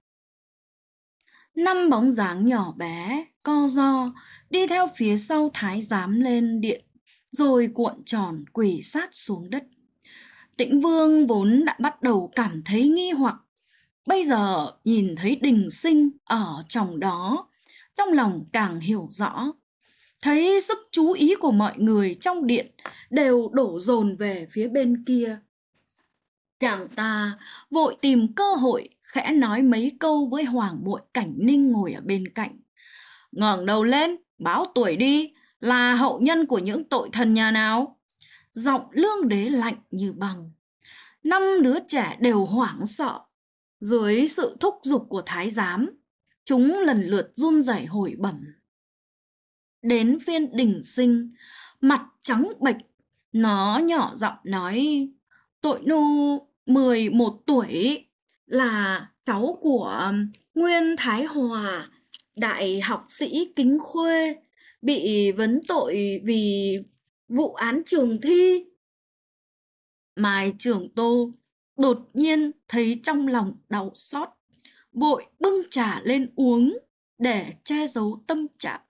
5 bóng dáng nhỏ bé co ro đi theo phía sau thái giám lên điện, rồi cuộn tròn quỳ sát xuống đất. Tĩnh Vương vốn đã bắt đầu cảm thấy nghi hoặc, bây giờ nhìn thấy Đình Sinh ở trong đó, trong lòng càng hiểu rõ. Thấy sức chú ý của mọi người trong điện đều đổ dồn về phía bên kia. Chàng ta vội tìm cơ hội khẽ nói mấy câu với Hoàng muội Cảnh Ninh ngồi ở bên cạnh. Ngẩng đầu lên, báo tuổi đi, là hậu nhân của những tội thần nhà nào? Giọng Lương Đế lạnh như băng. 5 đứa trẻ đều hoảng sợ. Dưới sự thúc giục của thái giám, chúng lần lượt run rẩy hồi bẩm. Đến phiên Đình Sinh, mặt trắng bệch, nó nhỏ giọng nói: tội nô 11 tuổi, là cháu của Nguyên Thái Hòa, đại học sĩ Kính Khuê, bị vấn tội vì vụ án trường thi. Mai Trường Tô đột nhiên thấy trong lòng đau xót, vội bưng trà lên uống để che giấu tâm trạng.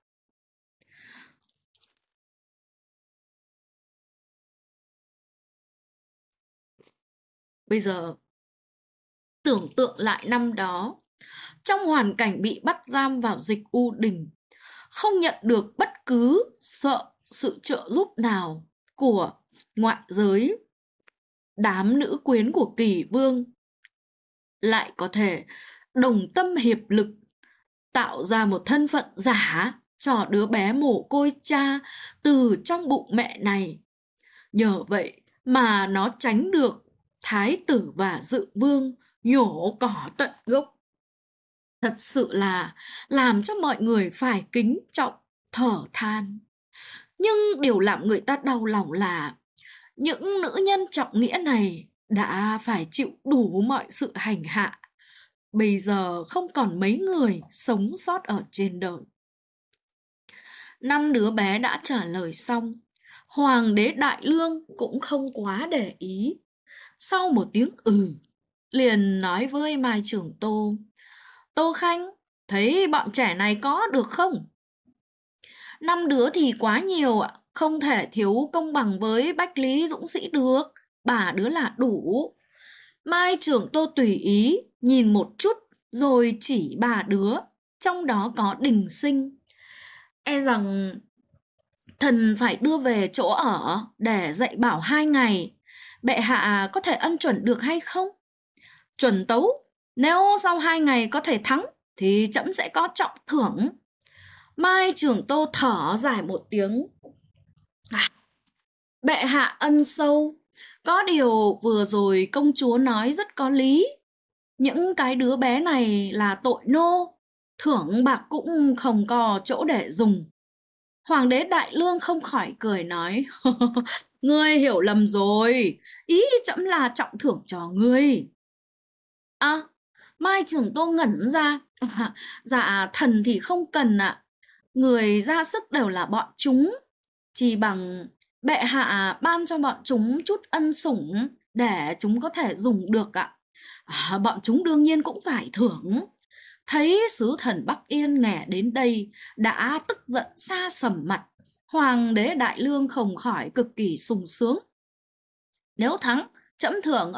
Bây giờ tưởng tượng lại năm đó, trong hoàn cảnh bị bắt giam vào Dịch U Đình, không nhận được bất cứ sự trợ giúp nào của ngoại giới, đám nữ quyến của Kỳ Vương lại có thể đồng tâm hiệp lực tạo ra một thân phận giả cho đứa bé mồ côi cha từ trong bụng mẹ này. Nhờ vậy mà nó tránh được thái tử và dự vương nhổ cỏ tận gốc. Thật sự là làm cho mọi người phải kính trọng, thở than. Nhưng điều làm người ta đau lòng là những nữ nhân trọng nghĩa này đã phải chịu đủ mọi sự hành hạ. Bây giờ không còn mấy người sống sót ở trên đời. 5 đứa bé đã trả lời xong, Hoàng đế Đại Lương cũng không quá để ý. Sau một tiếng liền nói với Mai Trường Tô: Tô Khanh, thấy bọn trẻ này có được không? 5 đứa thì quá nhiều ạ, không thể thiếu công bằng với Bách Lý Dũng Sĩ được, 3 đứa là đủ. Mai Trường Tô tùy ý nhìn một chút rồi chỉ 3 đứa, trong đó có Đình Sinh. E rằng thần phải đưa về chỗ ở để dạy bảo 2 ngày. Bệ hạ có thể ân chuẩn được hay không? Chuẩn tấu, nếu sau 2 ngày có thể thắng thì trẫm sẽ có trọng thưởng. Mai Trường Tô thở dài một tiếng. Bệ hạ ân sâu. Có điều vừa rồi công chúa nói rất có lý. Những cái đứa bé này là tội nô, thưởng bạc cũng không có chỗ để dùng. Hoàng đế Đại Lương không khỏi cười nói: Ngươi hiểu lầm rồi, ý trẫm là trọng thưởng cho ngươi. Mai Trường Tô ngẩn ra. Dạ thần thì không cần ạ. Người ra sức đều là bọn chúng, chỉ bằng bệ hạ ban cho bọn chúng chút ân sủng để chúng có thể dùng được ạ. Bọn chúng đương nhiên cũng phải thưởng. Thấy sứ thần Bắc Yên nghe đến đây đã tức giận sa sầm mặt, Hoàng đế Đại Lương không khỏi cực kỳ sung sướng. Nếu thắng, trẫm thưởng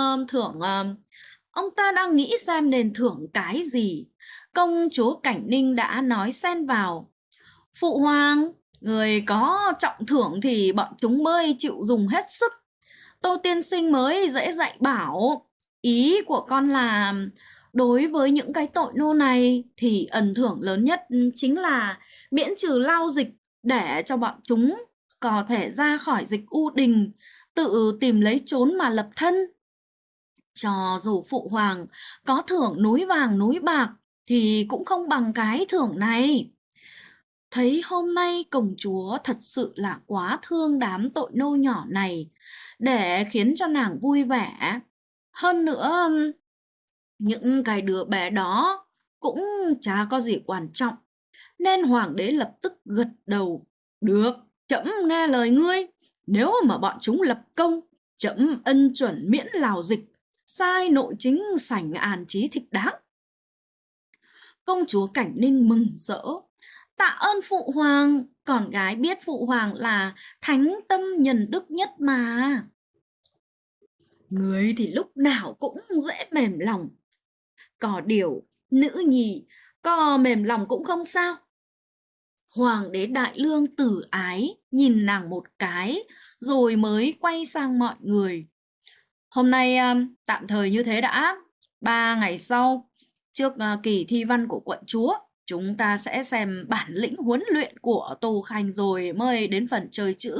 ông ta đang nghĩ xem nên thưởng cái gì. Công chúa Cảnh Ninh đã nói xen vào: Phụ hoàng, người có trọng thưởng thì bọn chúng mới chịu dùng hết sức. Tô tiên sinh mới dễ dạy bảo. Ý của con là đối với những cái tội nô này thì ân thưởng lớn nhất chính là miễn trừ lao dịch để cho bọn chúng có thể ra khỏi Dịch U Đình, tự tìm lấy chốn mà lập thân. Cho dù phụ hoàng có thưởng núi vàng núi bạc thì cũng không bằng cái thưởng này. Thấy hôm nay công chúa thật sự là quá thương đám tội nô nhỏ này, để khiến cho nàng vui vẻ. Hơn nữa, những cái đứa bé đó cũng chả có gì quan trọng, nên hoàng đế lập tức gật đầu. Được, trẫm nghe lời ngươi. Nếu mà bọn chúng lập công, trẫm ân chuẩn miễn lào dịch, sai nội chính sảnh an trí thích đáng. Công chúa Cảnh Ninh mừng rỡ. Tạ ơn phụ hoàng, con gái biết phụ hoàng là thánh tâm nhân đức nhất mà. Người thì lúc nào cũng dễ mềm lòng. Có điều, nữ nhì, có mềm lòng cũng không sao. Hoàng đế Đại Lương tử ái nhìn nàng một cái, rồi mới quay sang mọi người. Hôm nay tạm thời như thế đã. 3 ngày sau, trước kỳ thi văn của quận chúa, chúng ta sẽ xem bản lĩnh huấn luyện của Tô Khanh rồi mới đến phần chơi chữ.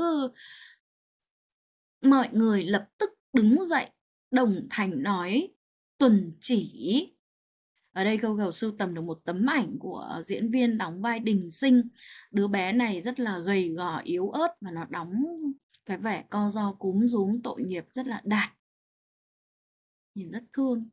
Mọi người lập tức đứng dậy, đồng thanh nói, tuần chỉ. Ở đây Câu Gầu sưu tầm được một tấm ảnh của diễn viên đóng vai Đình Sinh. Đứa bé này rất là gầy gò, yếu ớt và nó đóng cái vẻ co ro cúm rúm tội nghiệp rất là đạt. Nhìn rất thương.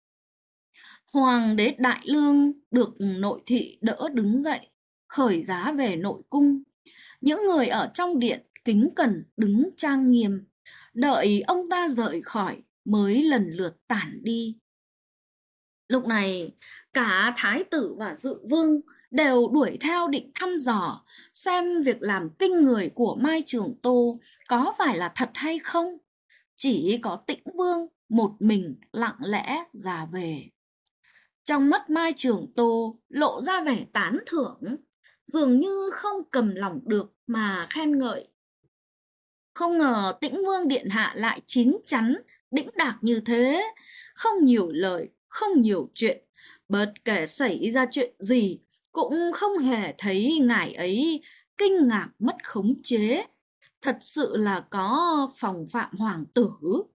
Hoàng đế Đại Lương được nội thị đỡ đứng dậy, khởi giá về nội cung. Những người ở trong điện kính cẩn đứng trang nghiêm, đợi ông ta rời khỏi mới lần lượt tản đi. Lúc này, cả thái tử và dự vương đều đuổi theo định thăm dò xem việc làm kinh người của Mai Trường Tô có phải là thật hay không. Chỉ có Tĩnh Vương một mình lặng lẽ ra về. Trong mắt Mai Trường Tô lộ ra vẻ tán thưởng, dường như không cầm lòng được mà khen ngợi. Không ngờ Tĩnh Vương điện hạ lại chín chắn, đĩnh đạc như thế, không nhiều lời, không nhiều chuyện, bất kể xảy ra chuyện gì cũng không hề thấy ngài ấy kinh ngạc mất khống chế. Thật sự là có phong phạm hoàng tử.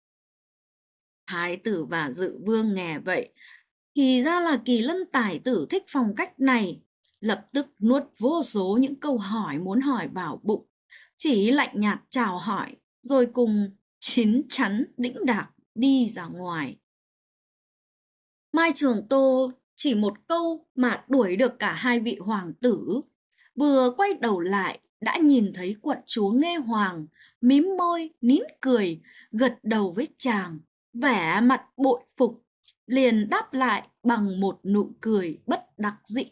Thái tử và dự vương nghe vậy, thì ra là Kỳ Lân tài tử thích phong cách này, lập tức nuốt vô số những câu hỏi muốn hỏi vào bụng, chỉ lạnh nhạt chào hỏi, rồi cùng chín chắn đĩnh đạc đi ra ngoài. Mai Trường Tô chỉ một câu mà đuổi được cả hai vị hoàng tử. Vừa quay đầu lại đã nhìn thấy quận chúa Nghê Hoàng, mím môi, nín cười, gật đầu với chàng, vẻ mặt bội phục, liền đáp lại bằng một nụ cười bất đắc dĩ.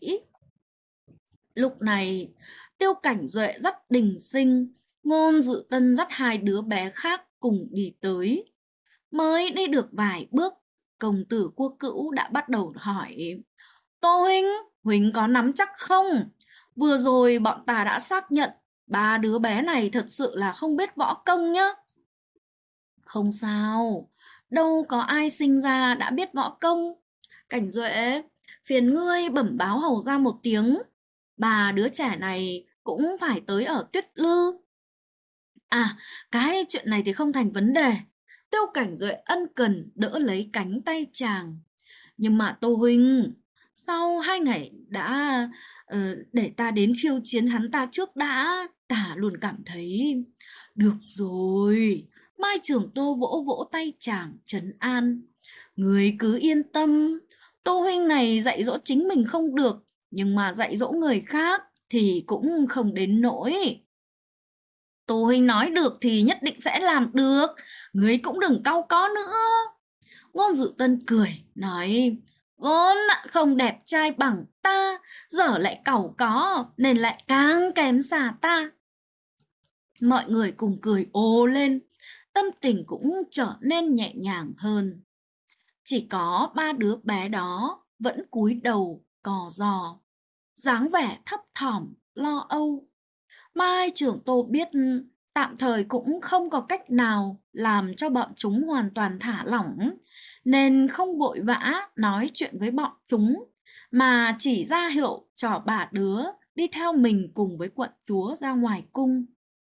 Lúc này, Tiêu Cảnh Duệ dắt Đình Sinh, Ngôn Dự Tân dắt hai đứa bé khác cùng đi tới. Mới đi được vài bước, công tử Quốc Cữu đã bắt đầu hỏi, Tô huynh, huynh có nắm chắc không? Vừa rồi bọn ta đã xác nhận 3 đứa bé này thật sự là không biết võ công nhá. Không sao, đâu có ai sinh ra đã biết võ công. Cảnh Duệ, phiền ngươi bẩm báo hầu ra một tiếng. 3 đứa trẻ này cũng phải tới ở Tuyết Lư. À, cái chuyện này thì không thành vấn đề. Tiêu Cảnh Duệ ân cần đỡ lấy cánh tay chàng. Nhưng mà Tô huynh, sau 2 ngày đã để ta đến khiêu chiến hắn ta trước đã, ta luôn cảm thấy được rồi. Mai Trường Tô vỗ vỗ tay chàng trấn an. Người cứ yên tâm, Tô huynh này dạy dỗ chính mình không được, nhưng mà dạy dỗ người khác thì cũng không đến nỗi. Tô huynh nói được thì nhất định sẽ làm được, người cũng đừng cau có nữa. Ngôn Dự Tân cười, nói, vốn không đẹp trai bằng ta, giờ lại cẩu có, nên lại càng kém xa ta. Mọi người cùng cười ồ lên, tâm tình cũng trở nên nhẹ nhàng hơn. Chỉ có 3 đứa bé đó vẫn cúi đầu cò giò, dáng vẻ thấp thỏm, lo âu. Mai Trường Tô biết tạm thời cũng không có cách nào làm cho bọn chúng hoàn toàn thả lỏng, nên không vội vã nói chuyện với bọn chúng, mà chỉ ra hiệu cho 3 đứa đi theo mình cùng với quận chúa ra ngoài cung.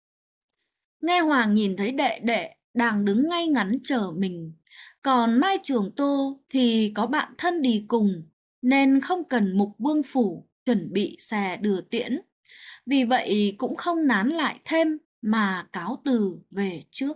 Nghe Hoàng nhìn thấy đệ đệ đang đứng ngay ngắn chờ mình, còn Mai Trường Tô thì có bạn thân đi cùng, nên không cần Mục Vương phủ chuẩn bị xe đưa tiễn. Vì vậy cũng không nán lại thêm mà cáo từ về trước.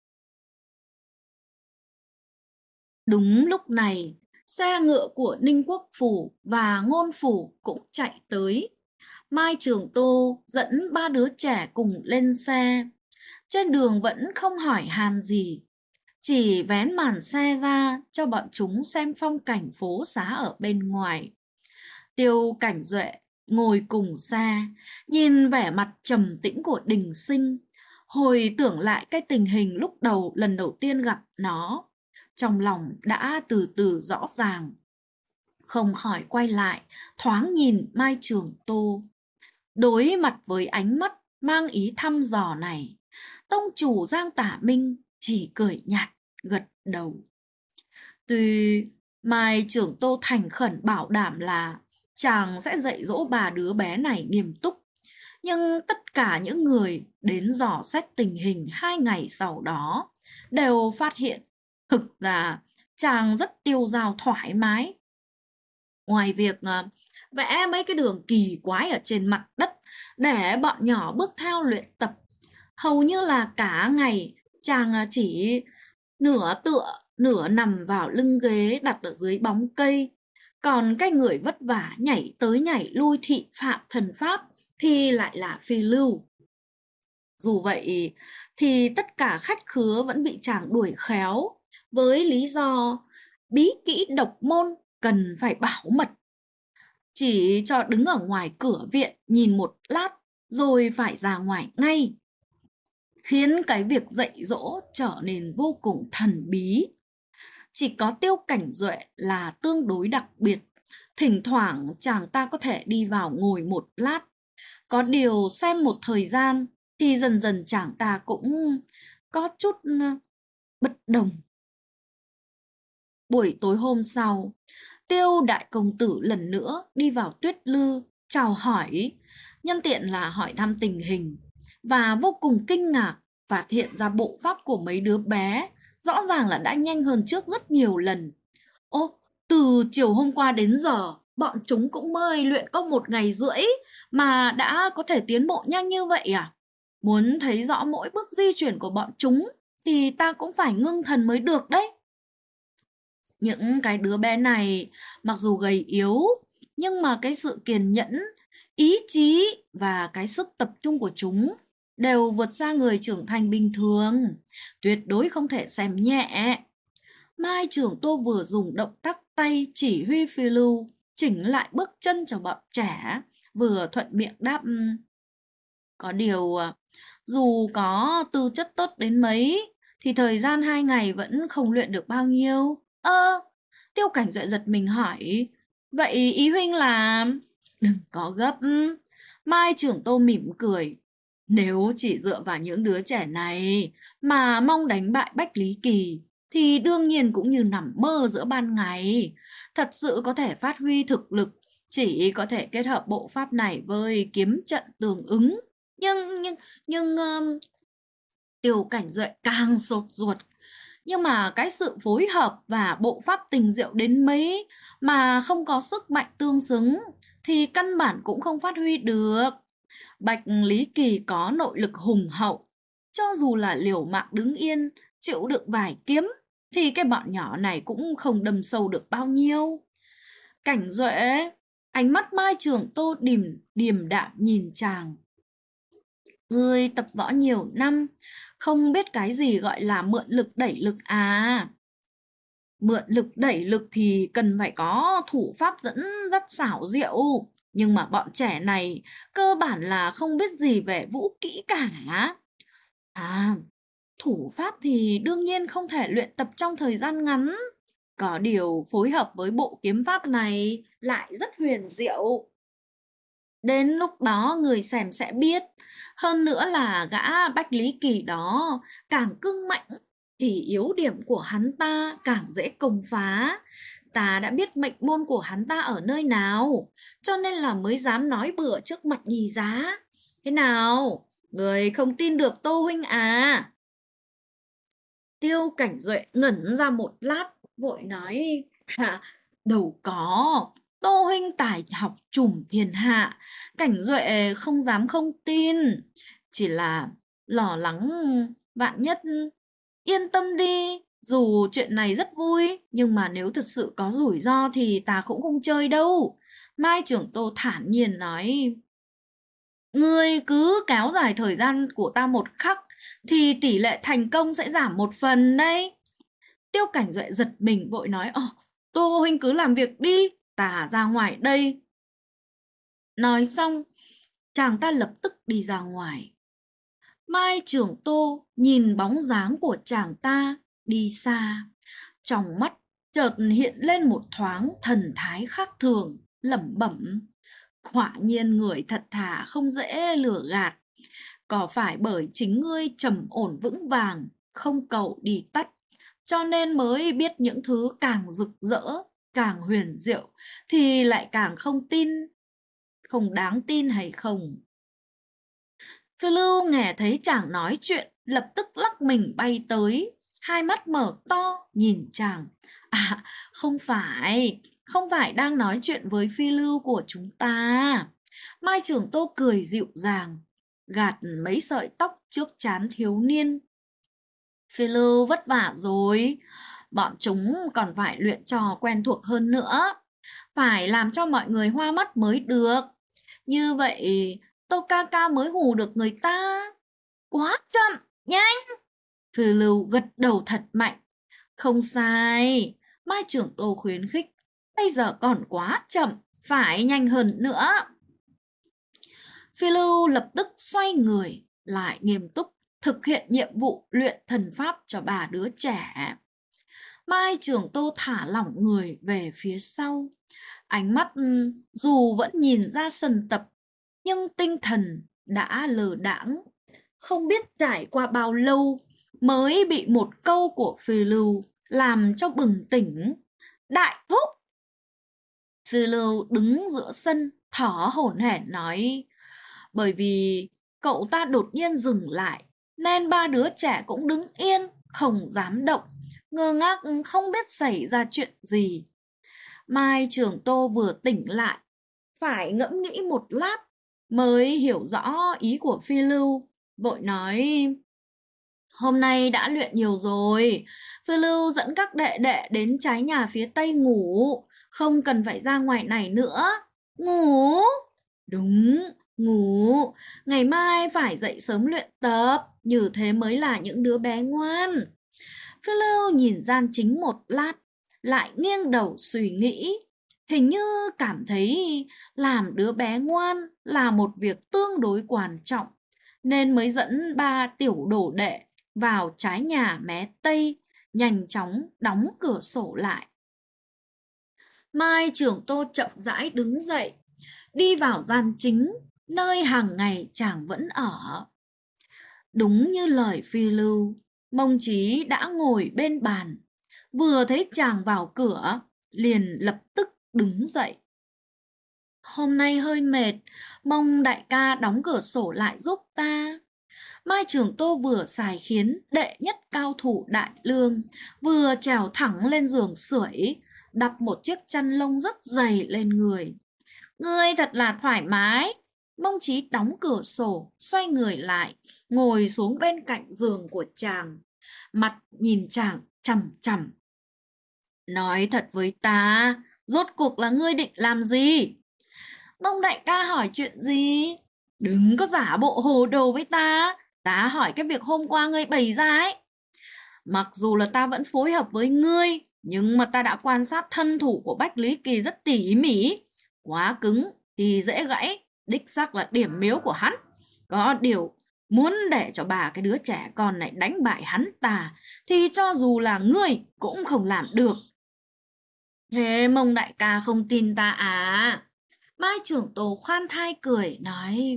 Đúng lúc này, xe ngựa của Ninh Quốc phủ và Ngôn phủ cũng chạy tới. Mai Trường Tô dẫn 3 đứa trẻ cùng lên xe. Trên đường vẫn không hỏi han gì, chỉ vén màn xe ra cho bọn chúng xem phong cảnh phố xá ở bên ngoài. Tiêu Cảnh Duệ ngồi cùng xe, nhìn vẻ mặt trầm tĩnh của Đình Sinh, hồi tưởng lại cái tình hình lúc đầu lần đầu tiên gặp nó, trong lòng đã từ từ rõ ràng. Không khỏi quay lại, thoáng nhìn Mai Trường Tô. Đối mặt với ánh mắt mang ý thăm dò này, tông chủ Giang Tả Minh chỉ cười nhạt, gật đầu. Tuy Mai trưởng Tô thành khẩn bảo đảm là chàng sẽ dạy dỗ bà đứa bé này nghiêm túc, nhưng tất cả những người đến dò xét tình hình 2 ngày sau đó đều phát hiện thực ra chàng rất tiêu dao thoải mái. Ngoài việc vẽ mấy cái đường kỳ quái ở trên mặt đất để bọn nhỏ bước theo luyện tập, hầu như là cả ngày chàng chỉ nửa tựa nửa nằm vào lưng ghế đặt ở dưới bóng cây. Còn cái người vất vả nhảy tới nhảy lui thị phạm thần pháp thì lại là Phi Lưu. Dù vậy thì tất cả khách khứa vẫn bị chàng đuổi khéo với lý do bí kỹ độc môn cần phải bảo mật. Chỉ cho đứng ở ngoài cửa viện nhìn một lát rồi phải ra ngoài ngay, khiến cái việc dạy dỗ trở nên vô cùng thần bí. Chỉ có Tiêu Cảnh Duệ là tương đối đặc biệt. Thỉnh thoảng chàng ta có thể đi vào ngồi một lát. Có điều xem một thời gian thì dần dần chàng ta cũng có chút bất đồng. Buổi tối hôm sau, Tiêu đại công tử lần nữa đi vào Tuyết Lư chào hỏi, nhân tiện là hỏi thăm tình hình, và vô cùng kinh ngạc phát hiện ra bộ pháp của mấy đứa bé rõ ràng là đã nhanh hơn trước rất nhiều lần. Ô, từ chiều hôm qua đến giờ, bọn chúng cũng mới luyện có 1 ngày rưỡi mà đã có thể tiến bộ nhanh như vậy à? Muốn thấy rõ mỗi bước di chuyển của bọn chúng thì ta cũng phải ngưng thần mới được đấy. Những cái đứa bé này mặc dù gầy yếu, nhưng mà cái sự kiên nhẫn, ý chí và cái sức tập trung của chúng đều vượt xa người trưởng thành bình thường, tuyệt đối không thể xem nhẹ. Mai trưởng Tô vừa dùng động tác tay chỉ huy Phi Lưu chỉnh lại bước chân cho bọn trẻ, vừa thuận miệng đáp: có điều dù có tư chất tốt đến mấy thì thời gian 2 ngày vẫn không luyện được bao nhiêu. Tiêu Cảnh Duệ giật mình hỏi: vậy ý huynh là... Đừng có gấp. Mai trưởng Tô mỉm cười: nếu chỉ dựa vào những đứa trẻ này mà mong đánh bại Bách Lý Kỳ thì đương nhiên cũng như nằm mơ giữa ban ngày. Thật sự có thể phát huy thực lực chỉ có thể kết hợp bộ pháp này với kiếm trận tương ứng. Nhưng Tiêu Cảnh Duệ càng sốt ruột. Nhưng mà cái sự phối hợp và bộ pháp tình diệu đến mấy mà không có sức mạnh tương xứng thì căn bản cũng không phát huy được. Bạch Lý Kỳ có nội lực hùng hậu, cho dù là liều mạng đứng yên chịu đựng vài kiếm thì cái bọn nhỏ này cũng không đâm sâu được bao nhiêu. Cảnh Duệ, ánh mắt Mai trưởng Tô điềm đạm nhìn chàng: ngươi tập võ nhiều năm, không biết cái gì gọi là mượn lực đẩy lực à? Mượn lực đẩy lực thì cần phải có thủ pháp dẫn dắt xảo diệu, nhưng mà bọn trẻ này cơ bản là không biết gì về vũ kỹ cả. Thủ pháp thì đương nhiên không thể luyện tập trong thời gian ngắn. Có điều phối hợp với bộ kiếm pháp này lại rất huyền diệu. Đến lúc đó người xem sẽ biết. Hơn nữa là gã Bách Lý Kỳ đó càng cưng mạnh thì yếu điểm của hắn ta càng dễ công phá. Ta đã biết mệnh môn của hắn ta ở nơi nào, cho nên là mới dám nói bừa trước mặt Nhì Giá. Thế nào, người không tin được Tô huynh à? Tiêu Cảnh Duệ ngẩn ra một lát, vội nói: đâu có, Tô huynh tài học trùm thiên hạ, Cảnh Duệ không dám không tin. Chỉ là lo lắng vạn nhất. Yên tâm đi, dù chuyện này rất vui, nhưng mà nếu thực sự có rủi ro thì ta cũng không chơi đâu. Mai trưởng Tô thản nhiên nói: ngươi cứ kéo dài thời gian của ta một khắc thì tỷ lệ thành công sẽ giảm 1 phần đấy. Tiêu Cảnh Duệ giật mình vội nói: Tô huynh cứ làm việc đi, ta ra ngoài đây. Nói xong, chàng ta lập tức đi ra ngoài. Mai trưởng Tô nhìn bóng dáng của chàng ta đi xa, trong mắt chợt hiện lên một thoáng thần thái khác thường, lẩm bẩm: quả nhiên người thật thà không dễ lừa gạt. Có phải bởi chính ngươi trầm ổn vững vàng, không cầu đi tắt, cho nên mới biết những thứ càng rực rỡ, càng huyền diệu thì lại càng không đáng tin hay không. Phiêu nghe thấy chàng nói chuyện, lập tức lắc mình bay tới, hai mắt mở to nhìn chàng. À, không phải đang nói chuyện với Phi Lưu của chúng ta. Mai Trường Tô cười dịu dàng, gạt mấy sợi tóc trước trán thiếu niên. Phi Lưu vất vả rồi, bọn chúng còn phải luyện trò quen thuộc hơn nữa, phải làm cho mọi người hoa mắt mới được. Như vậy Tô ca ca mới hù được người ta. Quá chậm, nhanh! Phi Lưu gật đầu thật mạnh. Không sai, Mai Trưởng Tô khuyến khích. Bây giờ còn quá chậm, phải nhanh hơn nữa. Phi Lưu lập tức xoay người, lại nghiêm túc thực hiện nhiệm vụ luyện thần pháp cho 3 đứa trẻ. Mai Trường Tô thả lỏng người về phía sau. Ánh mắt dù vẫn nhìn ra sân tập, nhưng tinh thần đã lờ đãng. Không biết trải qua bao lâu mới bị một câu của Phi Lưu làm cho bừng tỉnh. Đại thúc! Phi Lưu đứng giữa sân, thở hổn hển nói, bởi vì cậu ta đột nhiên dừng lại, nên 3 đứa trẻ cũng đứng yên, không dám động, ngơ ngác không biết xảy ra chuyện gì. Mai Trường Tô vừa tỉnh lại, phải ngẫm nghĩ một lát mới hiểu rõ ý của Phi Lưu, vội nói, hôm nay đã luyện nhiều rồi, Phi Lưu dẫn các đệ đệ đến trái nhà phía tây ngủ, không cần phải ra ngoài này nữa. Ngủ? Đúng, ngủ, ngày mai phải dậy sớm luyện tập, như thế mới là những đứa bé ngoan. Phi Lưu nhìn Gian Chính một lát, lại nghiêng đầu suy nghĩ, hình như cảm thấy làm đứa bé ngoan là một việc tương đối quan trọng, nên mới dẫn 3 tiểu đồ đệ vào trái nhà mé tây, nhanh chóng đóng cửa sổ lại. Mai Trường Tô chậm rãi đứng dậy, đi vào gian chính, nơi hàng ngày chàng vẫn ở. Đúng như lời Phi Lưu, Mông Chí đã ngồi bên bàn, vừa thấy chàng vào cửa, liền lập tức đứng dậy. Hôm nay hơi mệt, mong đại ca đóng cửa sổ lại giúp ta. Mai Trường Tô vừa xài khiến đệ nhất cao thủ đại lương, vừa trèo thẳng lên giường sưởi, đắp một chiếc chăn lông rất dày lên người. Ngươi thật là thoải mái. Mông Chí đóng cửa sổ, xoay người lại, ngồi xuống bên cạnh giường của chàng, mặt nhìn chàng chằm chằm. Nói thật với ta, rốt cuộc là ngươi định làm gì? Mông đại ca hỏi chuyện gì? Đừng có giả bộ hồ đồ với ta. Ta hỏi cái việc hôm qua ngươi bày ra ấy. Mặc dù là ta vẫn phối hợp với ngươi, nhưng mà ta đã quan sát thân thủ của Bách Lý Kỳ rất tỉ mỉ. Quá cứng thì dễ gãy, đích xác là điểm yếu của hắn. Có điều, muốn để cho 3 cái đứa trẻ con này đánh bại hắn ta, thì cho dù là ngươi cũng không làm được. Thế Mông đại ca không tin ta à? Mai Trưởng Tô khoan thai cười nói,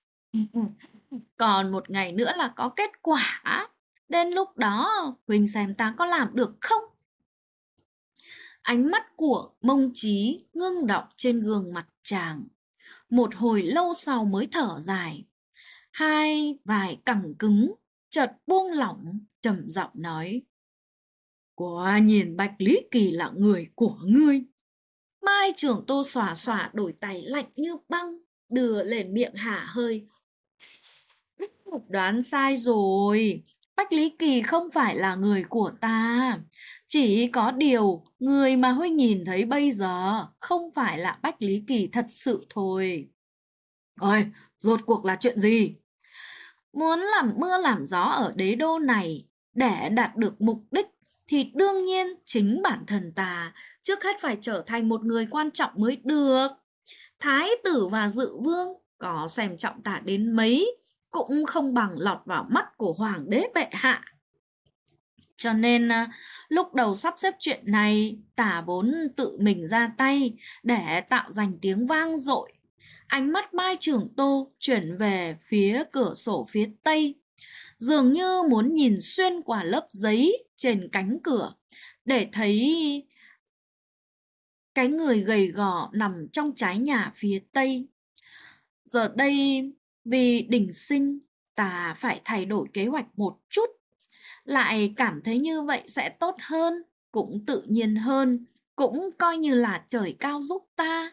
còn một ngày nữa là có kết quả. Đến lúc đó Huỳnh xem ta có làm được không? Ánh mắt của Mông Chí ngưng đọng trên gương mặt chàng. Một hồi lâu sau mới thở dài. Hai vai cẳng cứng, chợt buông lỏng, trầm giọng nói, quả nhìn Bạch Lý Kỳ là người của ngươi. Mai Trường Tô xòa xòa đôi tay lạnh như băng, đưa lên miệng hả hơi. Đoán sai rồi, Bách Lý Kỳ không phải là người của ta. Chỉ có điều, người mà Huynh nhìn thấy bây giờ không phải là Bách Lý Kỳ thật sự thôi. Ôi, rốt cuộc là chuyện gì? Muốn làm mưa làm gió ở đế đô này để đạt được mục đích thì đương nhiên chính bản thân ta trước hết phải trở thành một người quan trọng mới được. Thái tử và dự vương có xem trọng ta đến mấy cũng không bằng lọt vào mắt của hoàng đế bệ hạ. Cho nên lúc đầu sắp xếp chuyện này, ta vốn tự mình ra tay để tạo thành tiếng vang dội. Ánh mắt Mai Trường Tô chuyển về phía cửa sổ phía tây. dường như muốn nhìn xuyên qua lớp giấy trên cánh cửa để thấy cái người gầy gò nằm trong trái nhà phía tây. Giờ đây, vì Đình Sinh, ta phải thay đổi kế hoạch một chút, lại cảm thấy như vậy sẽ tốt hơn, cũng tự nhiên hơn, cũng coi như là trời cao giúp ta.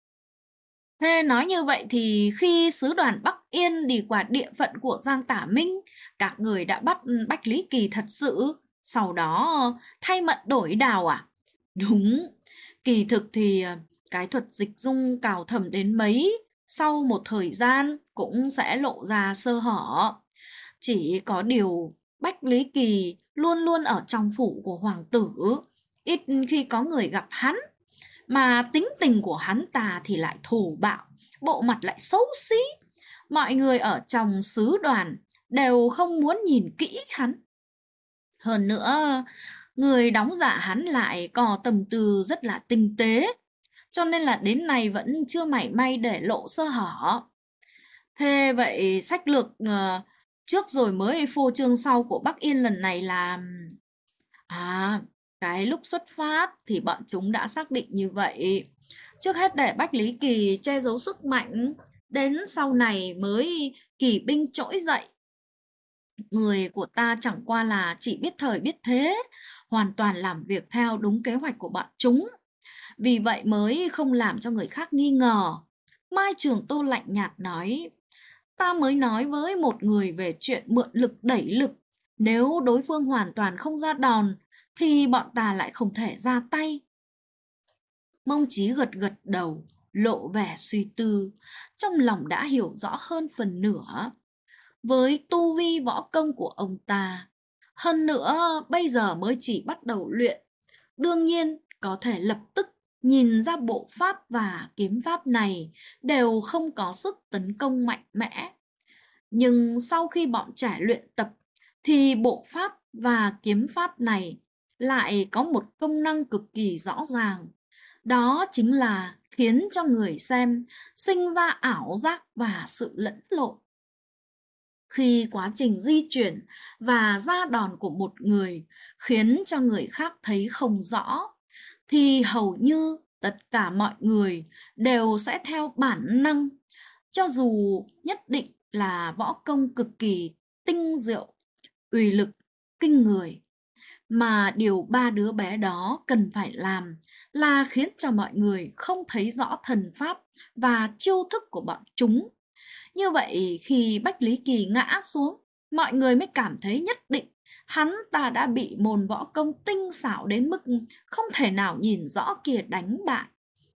Thế nói như vậy thì khi sứ đoàn Bắc Yên đi qua địa phận của Giang Tả Minh, các người đã bắt Bách Lý Kỳ thật sự, sau đó thay mận đổi đào à? Đúng, kỳ thực thì cái thuật dịch dung cào thẩm đến mấy, sau một thời gian cũng sẽ lộ ra sơ hở. Chỉ có điều Bách Lý Kỳ luôn luôn ở trong phủ của hoàng tử, ít khi có người gặp hắn. Mà tính tình của hắn ta thì lại thô bạo, bộ mặt lại xấu xí. Mọi người ở trong sứ đoàn đều không muốn nhìn kỹ hắn. Hơn nữa, người đóng giả hắn lại có tâm tư rất là tinh tế, cho nên là đến nay vẫn chưa mảy may để lộ sơ hở. Thế vậy sách lược trước rồi mới phô trương sau của Bắc Yên lần này là... À, cái lúc xuất phát thì bọn chúng đã xác định như vậy. Trước hết để Bách Lý Kỳ che giấu sức mạnh, đến sau này mới kỳ binh trỗi dậy. Người của ta chẳng qua là chỉ biết thời biết thế, hoàn toàn làm việc theo đúng kế hoạch của bọn chúng. Vì vậy mới không làm cho người khác nghi ngờ. Mai Trường Tô lạnh nhạt nói, ta mới nói với một người về chuyện mượn lực đẩy lực. Nếu đối phương hoàn toàn không ra đòn, thì bọn ta lại không thể ra tay. Mông Chí gật gật đầu, lộ vẻ suy tư, trong lòng đã hiểu rõ hơn phần nửa. Với tu vi võ công của ông ta, hơn nữa bây giờ mới chỉ bắt đầu luyện, đương nhiên có thể lập tức nhìn ra bộ pháp và kiếm pháp này đều không có sức tấn công mạnh mẽ. Nhưng sau khi bọn trẻ luyện tập, thì bộ pháp và kiếm pháp này lại có một công năng cực kỳ rõ ràng. Đó chính là khiến cho người xem sinh ra ảo giác và sự lẫn lộn. Khi quá trình di chuyển và ra đòn của một người khiến cho người khác thấy không rõ, thì hầu như tất cả mọi người đều sẽ theo bản năng, cho dù nhất định là võ công cực kỳ tinh diệu, uy lực kinh người. Mà điều ba đứa bé đó cần phải làm là khiến cho mọi người không thấy rõ thần pháp và chiêu thức của bọn chúng. Như vậy khi Bách Lý Kỳ ngã xuống, mọi người mới cảm thấy nhất định hắn ta đã bị môn võ công tinh xảo đến mức không thể nào nhìn rõ kia đánh bại.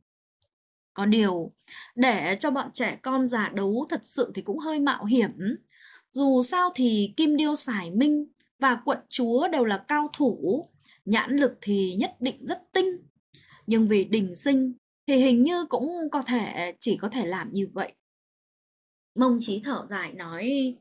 Có điều, để cho bọn trẻ con già đấu thật sự thì cũng hơi mạo hiểm. Dù sao thì Kim Điêu Sải Minh và quận chúa đều là cao thủ, nhãn lực thì nhất định rất tinh. Nhưng vì Đình Sinh thì hình như cũng chỉ có thể làm như vậy. Mông Chí thở dài nói,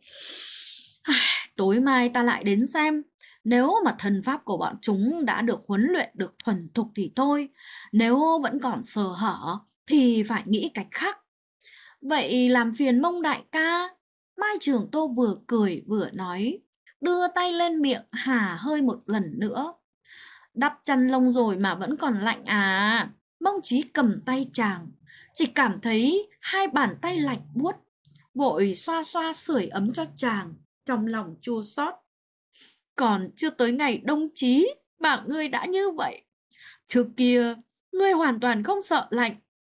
tối mai ta lại đến xem. Nếu mà thần pháp của bọn chúng đã được huấn luyện được thuần thục thì thôi. Nếu vẫn còn sơ hở thì phải nghĩ cách khác. Vậy làm phiền Mông đại ca. Mai Trường Tô vừa cười vừa nói, đưa tay lên miệng hả hơi một lần nữa. Đắp chăn lông rồi mà vẫn còn lạnh à? Mông Chí cầm tay chàng, chỉ cảm thấy hai bàn tay lạnh buốt, vội xoa xoa sưởi ấm cho chàng, trong lòng chua xót. Còn chưa tới ngày đông chí mà ngươi đã như vậy. Trước kia, ngươi hoàn toàn không sợ lạnh.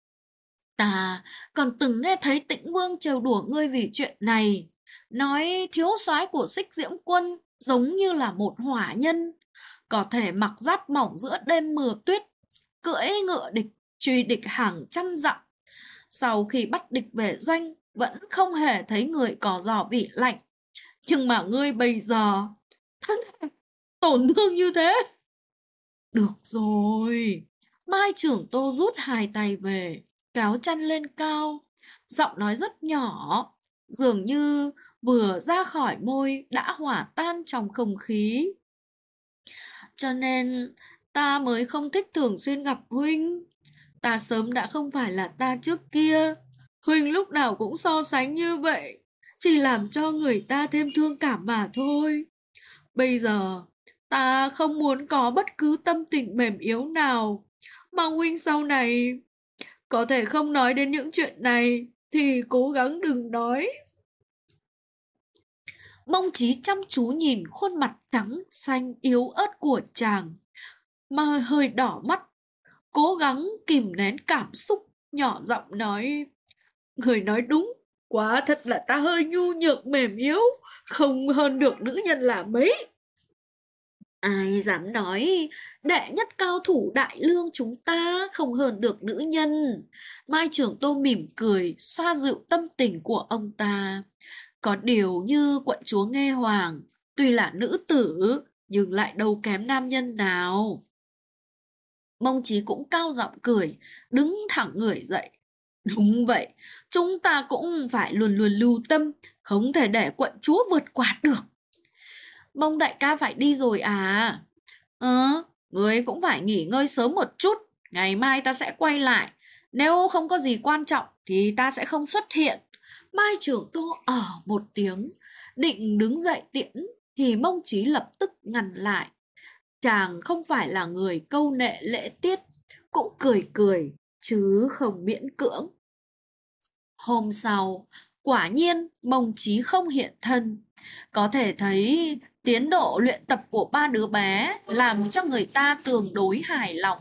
Ta còn từng nghe thấy Tĩnh Vương trêu đùa ngươi vì chuyện này, nói thiếu soái của Xích Diễm Quân giống như là một hỏa nhân, có thể mặc giáp mỏng giữa đêm mưa tuyết, cưỡi ngựa địch, truy địch hàng trăm dặm. Sau khi bắt địch về doanh, vẫn không hề thấy người có giò bị lạnh. Nhưng mà ngươi bây giờ thân thể tổn thương như thế. Được rồi. Mai Trưởng Tô rút hai tay về, kéo chăn lên cao, giọng nói rất nhỏ, dường như vừa ra khỏi môi đã hỏa tan trong không khí. Cho nên ta mới không thích thường xuyên gặp huynh. Ta sớm đã không phải là ta trước kia. Huynh lúc nào cũng so sánh như vậy, chỉ làm cho người ta thêm thương cảm mà thôi. Bây giờ ta không muốn có bất cứ tâm tình mềm yếu nào. Mong huynh sau này có thể không nói đến những chuyện này thì cố gắng đừng nói. Mông Chí chăm chú nhìn khuôn mặt trắng xanh yếu ớt của chàng, mà hơi đỏ mắt, cố gắng kìm nén cảm xúc, nhỏ giọng nói: Người nói đúng, quá thật là ta hơi nhu nhược mềm yếu, không hơn được nữ nhân là mấy. Ai dám nói đệ nhất cao thủ đại lương chúng ta không hơn được nữ nhân. Mai Trường Tô mỉm cười, xoa dịu tâm tình của ông ta. Có điều như quận chúa Nghe Hoàng, tuy là nữ tử, nhưng lại đâu kém nam nhân nào. Mông Chí cũng cao giọng cười, đứng thẳng người dậy. Đúng vậy, chúng ta cũng phải luôn luôn lưu tâm, không thể để quận chúa vượt qua được. Mông đại ca phải đi rồi à? Người cũng phải nghỉ ngơi sớm một chút, ngày mai ta sẽ quay lại. Nếu không có gì quan trọng thì ta sẽ không xuất hiện. Mai Trường Tô một tiếng, định đứng dậy tiễn, thì Mông Chí lập tức ngăn lại. Chàng không phải là người câu nệ lễ tiết, cũng cười cười, chứ không miễn cưỡng. Hôm sau, quả nhiên Mông Chí không hiện thân. Có thể thấy tiến độ luyện tập của ba đứa bé làm cho người ta tương đối hài lòng.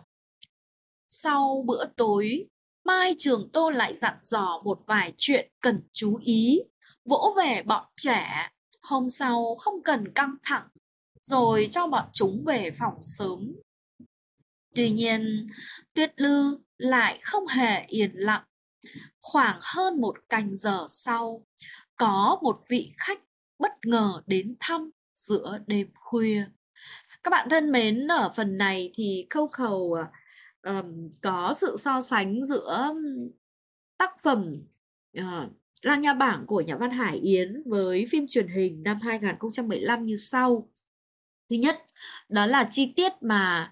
Sau bữa tối, Mai Trường Tô lại dặn dò một vài chuyện cần chú ý, vỗ về bọn trẻ. Hôm sau không cần căng thẳng, rồi cho bọn chúng về phòng sớm. Tuy nhiên, Tuyết Lư lại không hề yên lặng. Khoảng hơn một canh giờ sau, có một vị khách bất ngờ đến thăm giữa đêm khuya. Các bạn thân mến, ở phần này thì Câu Khẩu có sự so sánh giữa tác phẩm Lang Nha Bảng của nhà văn Hải Yến với phim truyền hình năm 2015 như sau. Thứ nhất, đó là chi tiết mà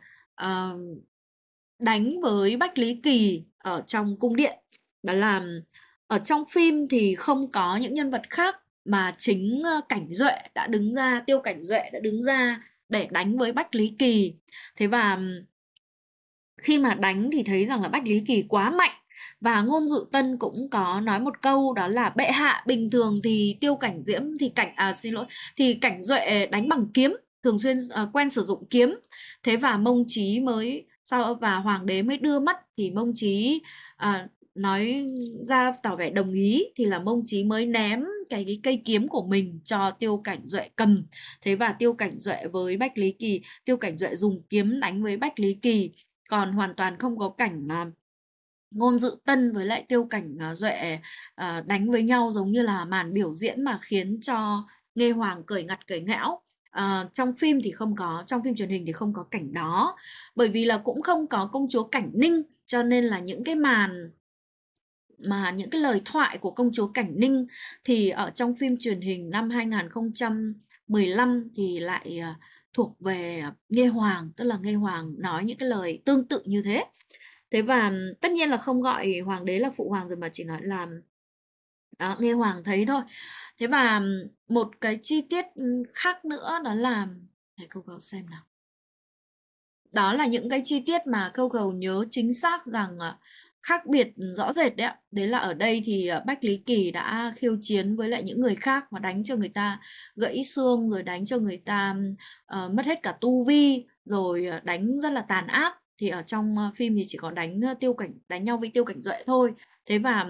đánh với Bách Lý Kỳ ở trong cung điện. Đó là ở trong phim thì không có những nhân vật khác, mà chính Cảnh Duệ đã đứng ra, Tiêu Cảnh Duệ đã đứng ra để đánh với Bách Lý Kỳ. Thế và khi mà đánh thì thấy rằng là Bách Lý Kỳ quá mạnh, và Ngôn Dự Tân cũng có nói một câu, đó là: bệ hạ, bình thường thì Tiêu Cảnh Diễm thì Cảnh Duệ đánh bằng kiếm, thường xuyên quen sử dụng kiếm. Thế và Mông Chí mới sau và hoàng đế mới đưa mắt, thì Mông Chí nói ra tỏ vẻ đồng ý, thì là Mông Chí mới ném cái cây kiếm của mình cho Tiêu Cảnh Duệ cầm. Thế và Tiêu Cảnh Duệ với Bách Lý Kỳ, Tiêu Cảnh Duệ dùng kiếm đánh với Bách Lý Kỳ, còn hoàn toàn không có cảnh Ngôn Dự Tân với lại Tiêu Cảnh Duệ đánh với nhau, giống như là màn biểu diễn mà khiến cho Nghê Hoàng cười ngặt cười ngẽo. Trong phim thì không có, trong phim truyền hình thì không có cảnh đó, bởi vì là cũng không có công chúa Cảnh Ninh, cho nên là những cái màn mà những cái lời thoại của công chúa Cảnh Ninh thì ở trong phim truyền hình năm 2015 thì lại thuộc về Nghê Hoàng, tức là Nghê Hoàng nói những cái lời tương tự như thế. Thế và tất nhiên là không gọi hoàng đế là phụ hoàng rồi, mà chỉ nói là đó, Nghê Hoàng thấy thôi. Thế và một cái chi tiết khác nữa, đó là để Câu Cầu xem nào. Đó là những cái chi tiết mà Câu Cầu nhớ chính xác rằng khác biệt rõ rệt đấy ạ. Đấy là ở đây thì Bách Lý Kỳ đã khiêu chiến với lại những người khác và đánh cho người ta gãy xương, rồi đánh cho người ta mất hết cả tu vi, rồi đánh rất là tàn ác. Thì ở trong phim thì chỉ có đánh nhau với Tiêu Cảnh Duệ thôi. Thế và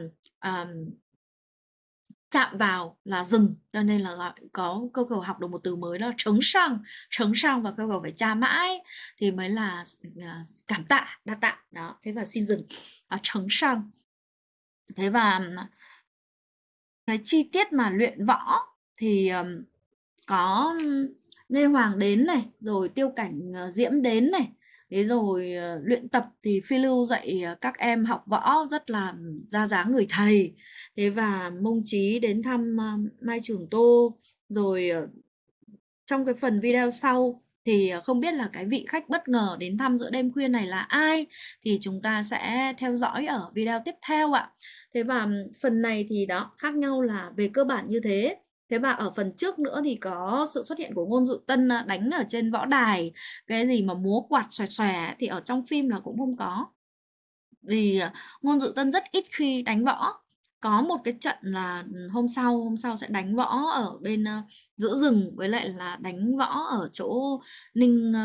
chạm vào là dừng, cho nên là có Câu Cầu học được một từ mới, đó là trống sang, và Câu Cầu phải tra mãi thì mới là cảm tạ, đa tạ đó. Thế và xin dừng, trống sang. Thế và cái chi tiết mà luyện võ thì có Nghê Hoàng đến này, rồi Tiêu Cảnh Diễm đến này. Thế rồi luyện tập thì Phi Lưu dạy các em học võ rất là ra dáng người thầy. Thế và Mông Chí đến thăm Mai Trường Tô. Rồi trong cái phần video sau Thì không biết là cái vị khách bất ngờ đến thăm giữa đêm khuya này là ai, thì chúng ta sẽ theo dõi ở video tiếp theo ạ. Thế và phần này thì đó, khác nhau là về cơ bản như thế. Thế và ở phần trước nữa thì có sự xuất hiện của Ngôn Dự Tân đánh ở trên võ đài, cái gì mà múa quạt xòe xòe thì ở trong phim là cũng không có. Vì Ngôn Dự Tân rất ít khi đánh võ. Có một cái trận là hôm sau sẽ đánh võ ở bên giữa rừng, với lại là đánh võ ở chỗ Ninh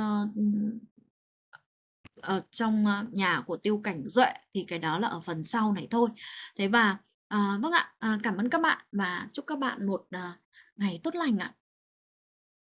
ở trong nhà của Tiêu Cảnh Duệ, thì cái đó là ở phần sau này thôi. Thế và vâng ạ, cảm ơn các bạn và chúc các bạn một ngày tốt lành ạ.